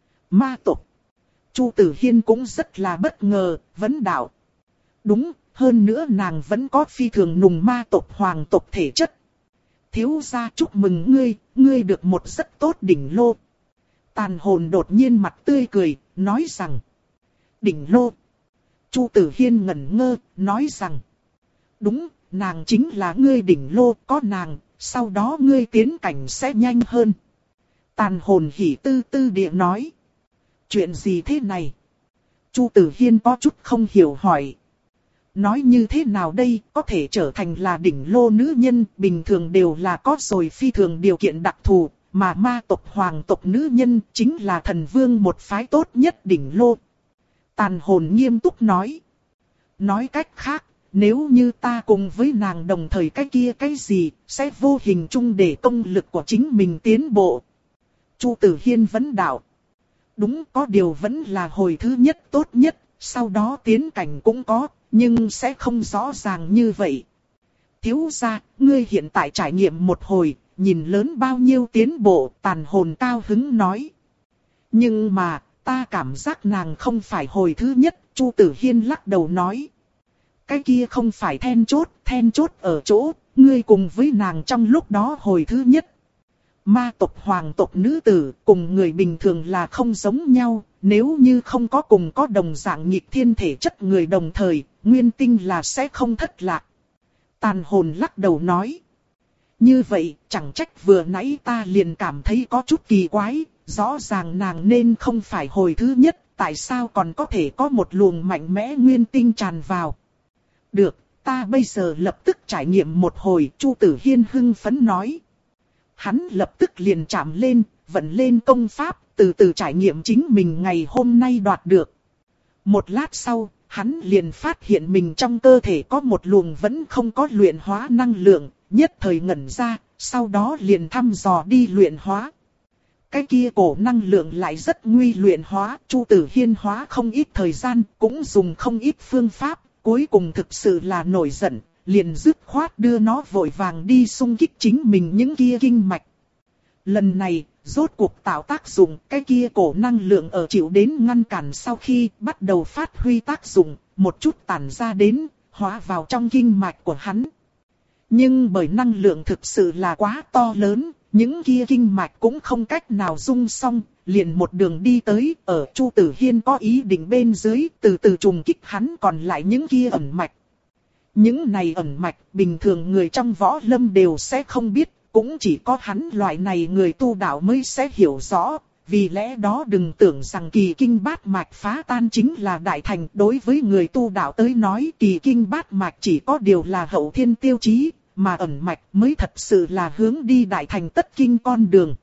Ma tộc. Chu Tử Hiên cũng rất là bất ngờ, vấn đạo. Đúng, hơn nữa nàng vẫn có phi thường nùng ma tộc hoàng tộc thể chất. Thiếu gia chúc mừng ngươi, ngươi được một rất tốt đỉnh lô. Tàn hồn đột nhiên mặt tươi cười, nói rằng. Đỉnh lô. Chu Tử Hiên ngẩn ngơ, nói rằng. Đúng, nàng chính là ngươi đỉnh lô, có nàng, sau đó ngươi tiến cảnh sẽ nhanh hơn. Tàn hồn hỉ tư tư địa nói. Chuyện gì thế này? Chu Tử Hiên có chút không hiểu hỏi. Nói như thế nào đây, có thể trở thành là đỉnh lô nữ nhân, bình thường đều là có rồi phi thường điều kiện đặc thù, mà ma tộc hoàng tộc nữ nhân chính là thần vương một phái tốt nhất đỉnh lô. Tàn hồn nghiêm túc nói. Nói cách khác, nếu như ta cùng với nàng đồng thời cái kia cái gì, sẽ vô hình chung để công lực của chính mình tiến bộ. Chu Tử Hiên vấn đạo. Đúng, có điều vẫn là hồi thứ nhất tốt nhất, sau đó tiến cảnh cũng có, nhưng sẽ không rõ ràng như vậy. Thiếu gia, ngươi hiện tại trải nghiệm một hồi, nhìn lớn bao nhiêu tiến bộ, tàn hồn cao hứng nói. Nhưng mà, ta cảm giác nàng không phải hồi thứ nhất, Chu Tử Hiên lắc đầu nói. Cái kia không phải then chốt, then chốt ở chỗ, ngươi cùng với nàng trong lúc đó hồi thứ nhất. Ma tộc hoàng tộc nữ tử cùng người bình thường là không giống nhau, nếu như không có cùng có đồng dạng nghịch thiên thể chất người đồng thời, nguyên tinh là sẽ không thất lạc. Tàn hồn lắc đầu nói. Như vậy, chẳng trách vừa nãy ta liền cảm thấy có chút kỳ quái, rõ ràng nàng nên không phải hồi thứ nhất, tại sao còn có thể có một luồng mạnh mẽ nguyên tinh tràn vào. Được, ta bây giờ lập tức trải nghiệm một hồi, Chu Tử Hiên hưng phấn nói. Hắn lập tức liền chạm lên, vận lên công pháp, từ từ trải nghiệm chính mình ngày hôm nay đoạt được. Một lát sau, hắn liền phát hiện mình trong cơ thể có một luồng vẫn không có luyện hóa năng lượng, nhất thời ngẩn ra, sau đó liền thăm dò đi luyện hóa. Cái kia cổ năng lượng lại rất nguy luyện hóa, Chu Tử Hiên hóa không ít thời gian, cũng dùng không ít phương pháp, cuối cùng thực sự là nổi giận. Liền dứt khoát đưa nó vội vàng đi xung kích chính mình những kia kinh mạch. Lần này, rốt cuộc tạo tác dụng, cái kia cổ năng lượng ở chịu đến ngăn cản sau khi bắt đầu phát huy tác dụng, một chút tản ra đến, hóa vào trong kinh mạch của hắn. Nhưng bởi năng lượng thực sự là quá to lớn, những kia kinh mạch cũng không cách nào dung xong, liền một đường đi tới, ở Chu Tử Hiên có ý định bên dưới, từ từ trùng kích hắn còn lại những kia ẩn mạch. Những này ẩn mạch, bình thường người trong võ lâm đều sẽ không biết, cũng chỉ có hắn loại này người tu đạo mới sẽ hiểu rõ. Vì lẽ đó đừng tưởng rằng kỳ kinh bát mạch phá tan chính là đại thành. Đối với người tu đạo tới nói, kỳ kinh bát mạch chỉ có điều là hậu thiên tiêu chí, mà ẩn mạch mới thật sự là hướng đi đại thành tất kinh con đường.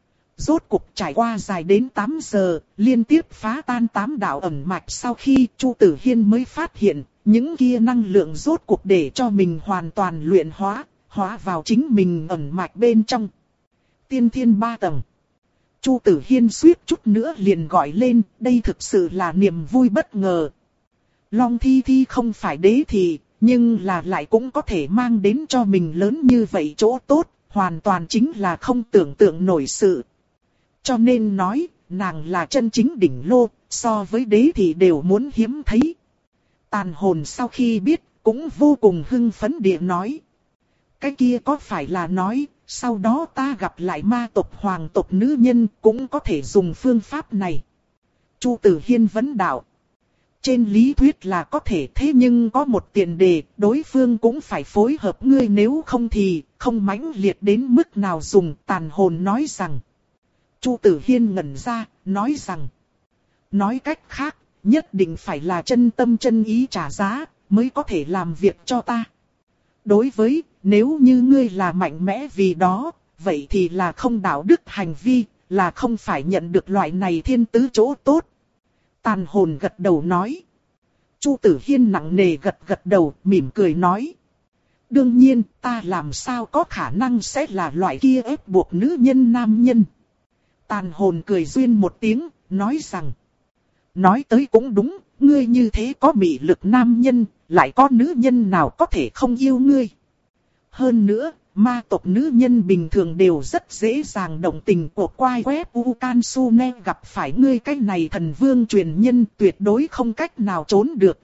Rốt cục trải qua dài đến tám giờ, liên tiếp phá tan tám đạo ẩn mạch sau khi Chu Tử Hiên mới phát hiện, những kia năng lượng rốt cuộc để cho mình hoàn toàn luyện hóa, hóa vào chính mình ẩn mạch bên trong. Tiên thiên ba tầng. Chu Tử Hiên suýt chút nữa liền gọi lên, đây thực sự là niềm vui bất ngờ. Long Thi Thi không phải đế thì, nhưng là lại cũng có thể mang đến cho mình lớn như vậy chỗ tốt, hoàn toàn chính là không tưởng tượng nổi sự. Cho nên nói, nàng là chân chính đỉnh lô, so với đế thì đều muốn hiếm thấy. Tàn hồn sau khi biết, cũng vô cùng hưng phấn địa nói. Cái kia có phải là nói, sau đó ta gặp lại ma tộc hoàng tộc nữ nhân cũng có thể dùng phương pháp này. Chu Tử Hiên vấn đạo. Trên lý thuyết là có thể, thế nhưng có một tiền đề, đối phương cũng phải phối hợp ngươi, nếu không thì không mãnh liệt đến mức nào dùng. Tàn hồn nói rằng. Chu Tử Hiên ngẩn ra, nói rằng. Nói cách khác, nhất định phải là chân tâm chân ý trả giá, mới có thể làm việc cho ta. Đối với, nếu như ngươi là mạnh mẽ vì đó, vậy thì là không đạo đức hành vi, là không phải nhận được loại này thiên tứ chỗ tốt. Tàn hồn gật đầu nói. Chu Tử Hiên nặng nề gật gật đầu, mỉm cười nói. Đương nhiên, ta làm sao có khả năng sẽ là loại kia ép buộc nữ nhân nam nhân. Tàn hồn cười duyên một tiếng, nói rằng. Nói tới cũng đúng, ngươi như thế có mị lực nam nhân, lại có nữ nhân nào có thể không yêu ngươi. Hơn nữa, ma tộc nữ nhân bình thường đều rất dễ dàng động tình của quai web Ukansune, gặp phải ngươi cái này thần vương truyền nhân tuyệt đối không cách nào trốn được.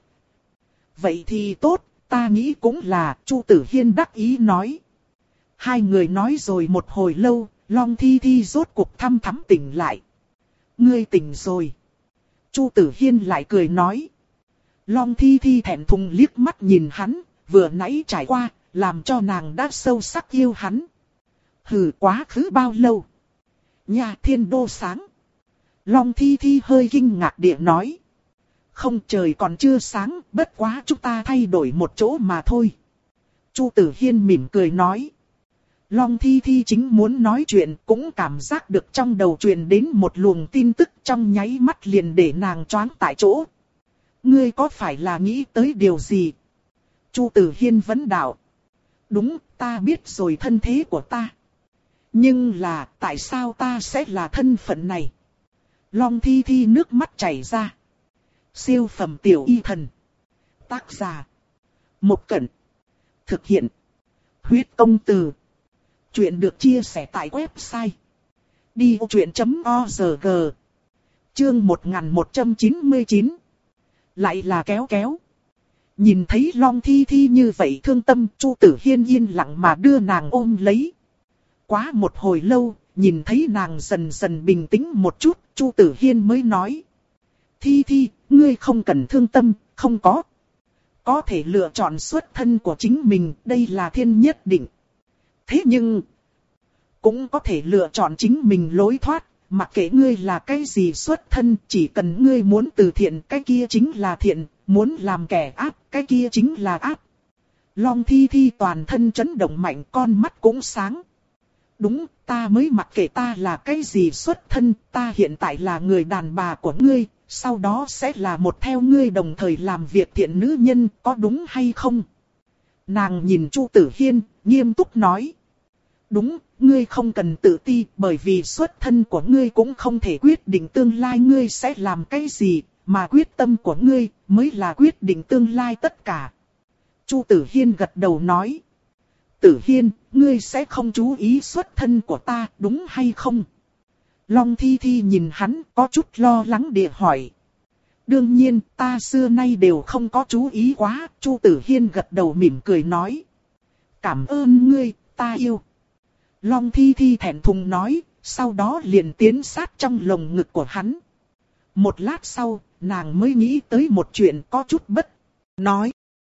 Vậy thì tốt, ta nghĩ cũng là, Chu Tử Hiên đắc ý nói. Hai người nói rồi một hồi lâu, Long Thi Thi rốt cuộc thăm thắm tỉnh lại. Ngươi tỉnh rồi. Chu Tử Hiên lại cười nói. Long Thi Thi thẹn thùng liếc mắt nhìn hắn, vừa nãy trải qua, làm cho nàng đã sâu sắc yêu hắn. Hừ, quá khứ bao lâu? Nhà thiên đô sáng. Long Thi Thi hơi kinh ngạc địa nói. Không, trời còn chưa sáng, bất quá chúng ta thay đổi một chỗ mà thôi. Chu Tử Hiên mỉm cười nói. Long Thi Thi chính muốn nói chuyện, cũng cảm giác được trong đầu truyền đến một luồng tin tức, trong nháy mắt liền để nàng choáng tại chỗ. Ngươi có phải là nghĩ tới điều gì? Chu Tử Hiên vấn đạo. Đúng, ta biết rồi thân thế của ta. Nhưng là, tại sao ta sẽ là thân phận này? Long Thi Thi nước mắt chảy ra. Siêu phẩm tiểu y thần. Tác giả. Một Cẩn. Thực hiện. Huyết công từ. Chuyện được chia sẻ tại website. đi vô chuyện chấm org. Chương một nghìn một trăm chín mươi chín. Lại là kéo kéo. Nhìn thấy Long Thi Thi như vậy thương tâm, Chu Tử Hiên yên lặng mà đưa nàng ôm lấy. Quá một hồi lâu, nhìn thấy nàng dần dần bình tĩnh một chút, Chu Tử Hiên mới nói. Thi Thi, ngươi không cần thương tâm, không có. Có thể lựa chọn xuất thân của chính mình, đây là thiên nhất định. Thế nhưng, cũng có thể lựa chọn chính mình lối thoát, mặc kệ ngươi là cái gì xuất thân, chỉ cần ngươi muốn từ thiện, cái kia chính là thiện, muốn làm kẻ ác, cái kia chính là ác. Long Thi Thi toàn thân chấn động mạnh, con mắt cũng sáng. Đúng, ta mới mặc kệ ta là cái gì xuất thân, ta hiện tại là người đàn bà của ngươi, sau đó sẽ là một theo ngươi đồng thời làm việc thiện nữ nhân, có đúng hay không? Nàng nhìn Chu Tử Hiên, nghiêm túc nói. Đúng, ngươi không cần tự ti, bởi vì xuất thân của ngươi cũng không thể quyết định tương lai ngươi sẽ làm cái gì, mà quyết tâm của ngươi mới là quyết định tương lai tất cả. Chu Tử Hiên gật đầu nói. Tử Hiên, ngươi sẽ không chú ý xuất thân của ta, đúng hay không? Long Thi Thi nhìn hắn có chút lo lắng địa hỏi. Đương nhiên, ta xưa nay đều không có chú ý quá, Chu Tử Hiên gật đầu mỉm cười nói. Cảm ơn ngươi, ta yêu. Long Thi Thi thẹn thùng nói, sau đó liền tiến sát trong lồng ngực của hắn. Một lát sau, nàng mới nghĩ tới một chuyện có chút bất. Nói,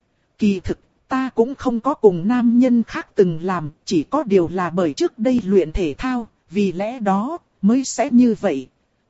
kỳ thực, ta cũng không có cùng nam nhân khác từng làm, chỉ có điều là bởi trước đây luyện thể thao, vì lẽ đó, mới sẽ như vậy.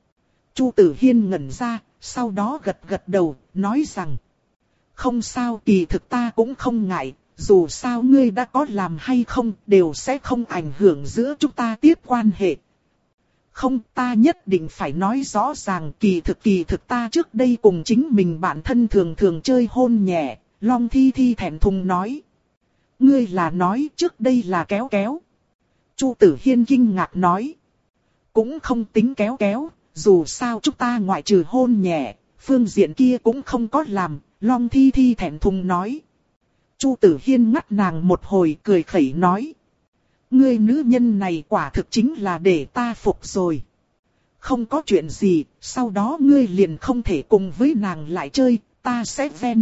Chu Tử Hiên ngẩn ra, sau đó gật gật đầu, nói rằng. Không sao, kỳ thực ta cũng không ngại, dù sao ngươi đã có làm hay không, đều sẽ không ảnh hưởng giữa chúng ta tiếp quan hệ. Không, ta nhất định phải nói rõ ràng, kỳ thực kỳ thực ta trước đây cùng chính mình bản thân thường thường chơi hôn nhẹ, Long Thi Thi thẹn thùng nói. Ngươi là nói trước đây là kéo kéo. Chu Tử Hiên kinh ngạc nói. Cũng không tính kéo kéo, dù sao chúng ta ngoại trừ hôn nhẹ, phương diện kia cũng không có làm, Long Thi Thi thẹn thùng nói. Chu Tử Hiên ngắt nàng một hồi cười khẩy nói. Ngươi nữ nhân này quả thực chính là để ta phục rồi. Không có chuyện gì, sau đó ngươi liền không thể cùng với nàng lại chơi, ta sẽ ven.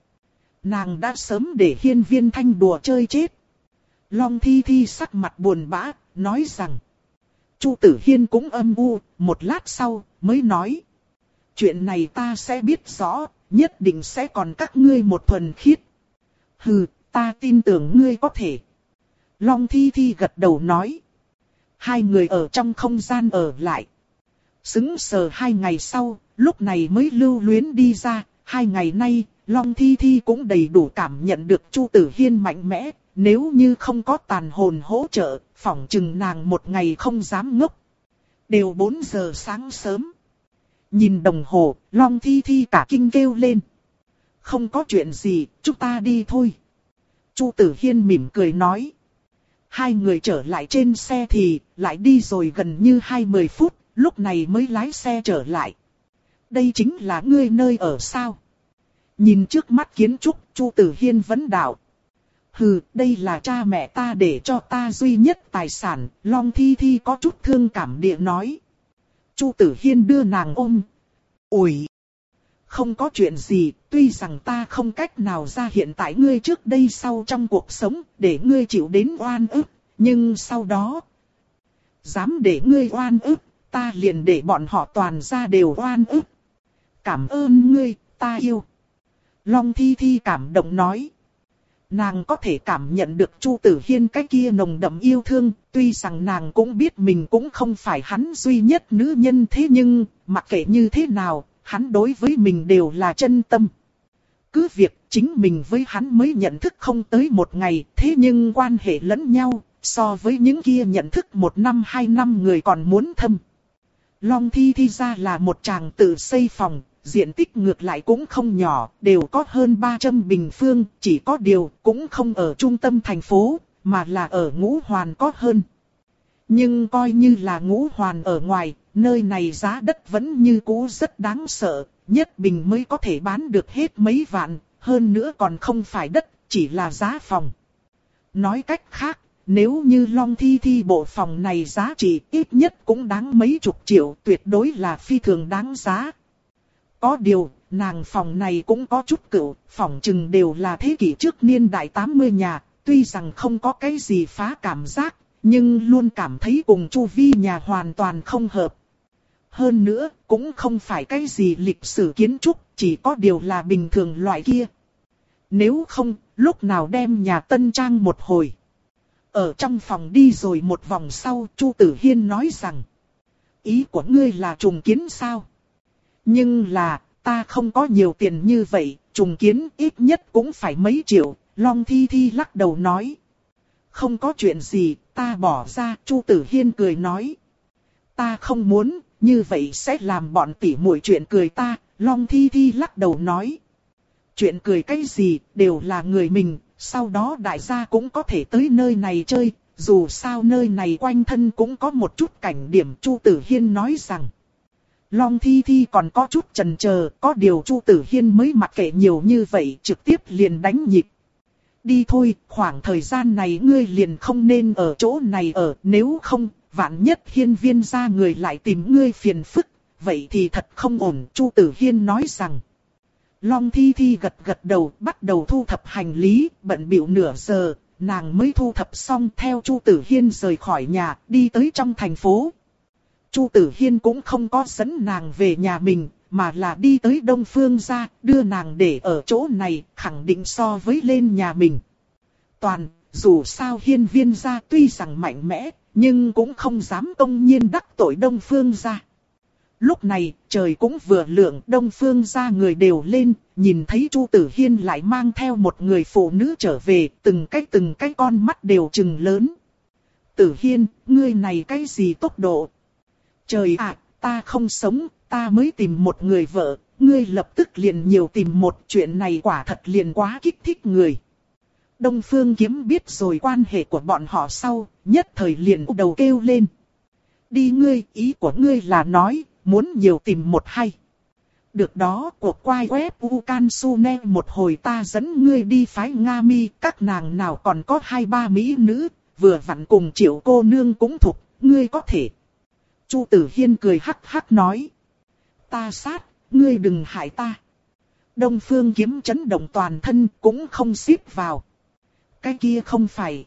Nàng đã sớm để Hiên Viên Thanh đùa chơi chết. Long Thi Thi sắc mặt buồn bã, nói rằng. Chu Tử Hiên cũng âm u, một lát sau, mới nói. Chuyện này ta sẽ biết rõ, nhất định sẽ còn các ngươi một thuần khiết. Hừ, ta tin tưởng ngươi có thể. Long Thi Thi gật đầu nói. Hai người ở trong không gian ở lại. Sững sờ hai ngày sau, lúc này mới lưu luyến đi ra. Hai ngày nay, Long Thi Thi cũng đầy đủ cảm nhận được Chu Tử Hiên mạnh mẽ, nếu như không có tàn hồn hỗ trợ, phỏng chừng nàng một ngày không dám ngốc. Đều bốn giờ sáng sớm. Nhìn đồng hồ, Long Thi Thi cả kinh kêu lên. Không có chuyện gì, chúng ta đi thôi. Chu Tử Hiên mỉm cười nói. Hai người trở lại trên xe thì lại đi rồi gần như hai mươi phút, lúc này mới lái xe trở lại. Đây chính là ngươi nơi ở sao? Nhìn trước mắt kiến trúc, Chu Tử Hiên vấn đạo. Hừ, đây là cha mẹ ta để cho ta duy nhất tài sản, Long Thi Thi có chút thương cảm địa nói. Chu Tử Hiên đưa nàng ôm. Ủi! Không có chuyện gì, tuy rằng ta không cách nào ra hiện tại ngươi trước đây sau trong cuộc sống, để ngươi chịu đến oan ức, nhưng sau đó... Dám để ngươi oan ức, ta liền để bọn họ toàn ra đều oan ức. Cảm ơn ngươi, ta yêu. Long Thi Thi cảm động nói. Nàng có thể cảm nhận được Chu Tử Hiên cái kia nồng đậm yêu thương, tuy rằng nàng cũng biết mình cũng không phải hắn duy nhất nữ nhân thế nhưng, mặc kệ như thế nào, hắn đối với mình đều là chân tâm. Cứ việc chính mình với hắn mới nhận thức không tới một ngày, thế nhưng quan hệ lẫn nhau, so với những kia nhận thức một năm hai năm người còn muốn thâm. Long Thi Thi ra là một chàng tự xây phòng. Diện tích ngược lại cũng không nhỏ, đều có hơn ba trăm bình phương, chỉ có điều cũng không ở trung tâm thành phố, mà là ở Ngũ Hoàn có hơn. Nhưng coi như là Ngũ Hoàn ở ngoài, nơi này giá đất vẫn như cũ rất đáng sợ, nhất bình mới có thể bán được hết mấy vạn, hơn nữa còn không phải đất, chỉ là giá phòng. Nói cách khác, nếu như Long Thi Thi bộ phòng này giá trị ít nhất cũng đáng mấy chục triệu, tuyệt đối là phi thường đáng giá. Có điều, nàng phòng này cũng có chút cựu, phòng chừng đều là thế kỷ trước niên đại tám mươi nhà, tuy rằng không có cái gì phá cảm giác, nhưng luôn cảm thấy cùng chu vi nhà hoàn toàn không hợp. Hơn nữa, cũng không phải cái gì lịch sử kiến trúc, chỉ có điều là bình thường loại kia. Nếu không, lúc nào đem nhà tân trang một hồi. Ở trong phòng đi rồi một vòng sau, Chu Tử Hiên nói rằng, ý của ngươi là trùng kiến sao? Nhưng là, ta không có nhiều tiền như vậy, trùng kiến ít nhất cũng phải mấy triệu, Long Thi Thi lắc đầu nói. Không có chuyện gì, ta bỏ ra, Chu Tử Hiên cười nói. Ta không muốn, như vậy sẽ làm bọn tỉ muội chuyện cười ta, Long Thi Thi lắc đầu nói. Chuyện cười cái gì, đều là người mình, sau đó đại gia cũng có thể tới nơi này chơi, dù sao nơi này quanh thân cũng có một chút cảnh điểm, Chu Tử Hiên nói rằng. Long Thi Thi còn có chút chần chờ, có điều Chu Tử Hiên mới mặc kệ nhiều như vậy, trực tiếp liền đánh nhịp. Đi thôi, khoảng thời gian này ngươi liền không nên ở chỗ này ở, nếu không, vạn nhất Hiên Viên gia người lại tìm ngươi phiền phức, vậy thì thật không ổn, Chu Tử Hiên nói rằng. Long Thi Thi gật gật đầu, bắt đầu thu thập hành lý, bận bịu nửa giờ, nàng mới thu thập xong theo Chu Tử Hiên rời khỏi nhà, đi tới trong thành phố. Chu Tử Hiên cũng không có dẫn nàng về nhà mình, mà là đi tới Đông Phương gia, đưa nàng để ở chỗ này, khẳng định so với lên nhà mình. Toàn, dù sao Hiên Viên gia tuy rằng mạnh mẽ, nhưng cũng không dám công nhiên đắc tội Đông Phương gia. Lúc này, trời cũng vừa lượng, Đông Phương gia người đều lên, nhìn thấy Chu Tử Hiên lại mang theo một người phụ nữ trở về, từng cái từng cái con mắt đều trừng lớn. Tử Hiên, ngươi này cái gì tốc độ? Trời ạ, ta không sống, ta mới tìm một người vợ, ngươi lập tức liền nhiều tìm một, chuyện này quả thật liền quá kích thích người. Đông Phương Kiếm biết rồi quan hệ của bọn họ sau, nhất thời liền đầu kêu lên. Đi ngươi, ý của ngươi là nói, muốn nhiều tìm một hay. Được đó, cuộc quay web Ukansune một hồi ta dẫn ngươi đi phái Nga Mi, các nàng nào còn có hai ba mỹ nữ, vừa vặn cùng Triệu cô nương cũng thục, ngươi có thể. Chu Tử Hiên cười hắc hắc nói. Ta sát, ngươi đừng hại ta. Đông Phương Kiếm chấn động toàn thân cũng không xíp vào. Cái kia không phải.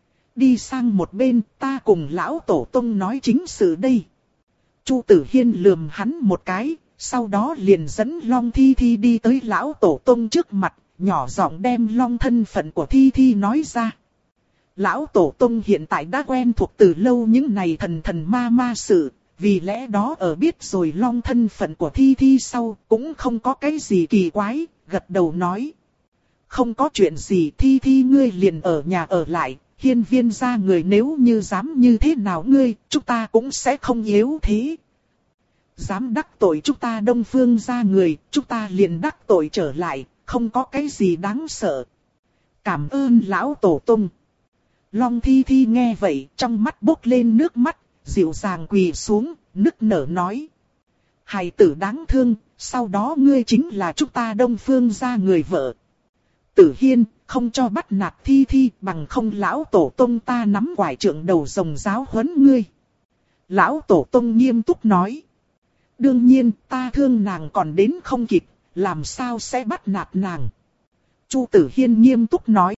Đi sang một bên, ta cùng lão tổ tông nói chính sự đây. Chu Tử Hiên lườm hắn một cái, sau đó liền dẫn Long Thi Thi đi tới lão tổ tông trước mặt, nhỏ giọng đem Long thân phận của Thi Thi nói ra. Lão tổ tông hiện tại đã quen thuộc từ lâu những này thần thần ma ma sự, vì lẽ đó ở biết rồi Long thân phận của Thi Thi sau, cũng không có cái gì kỳ quái, gật đầu nói. Không có chuyện gì, Thi Thi ngươi liền ở nhà ở lại, hiên viên gia người nếu như dám như thế nào ngươi, chúng ta cũng sẽ không yếu thế. Dám đắc tội chúng ta Đông Phương gia người, chúng ta liền đắc tội trở lại, không có cái gì đáng sợ. Cảm ơn lão tổ tông. Long Thi Thi nghe vậy, trong mắt bốc lên nước mắt, dịu dàng quỳ xuống, nức nở nói. Hài tử đáng thương, sau đó ngươi chính là chúng ta Đông Phương gia người vợ. Tử Hiên, không cho bắt nạt Thi Thi, bằng không lão tổ tông ta nắm quải trượng đầu rồng giáo huấn ngươi. Lão tổ tông nghiêm túc nói. Đương nhiên, ta thương nàng còn đến không kịp, làm sao sẽ bắt nạt nàng. Chu Tử Hiên nghiêm túc nói.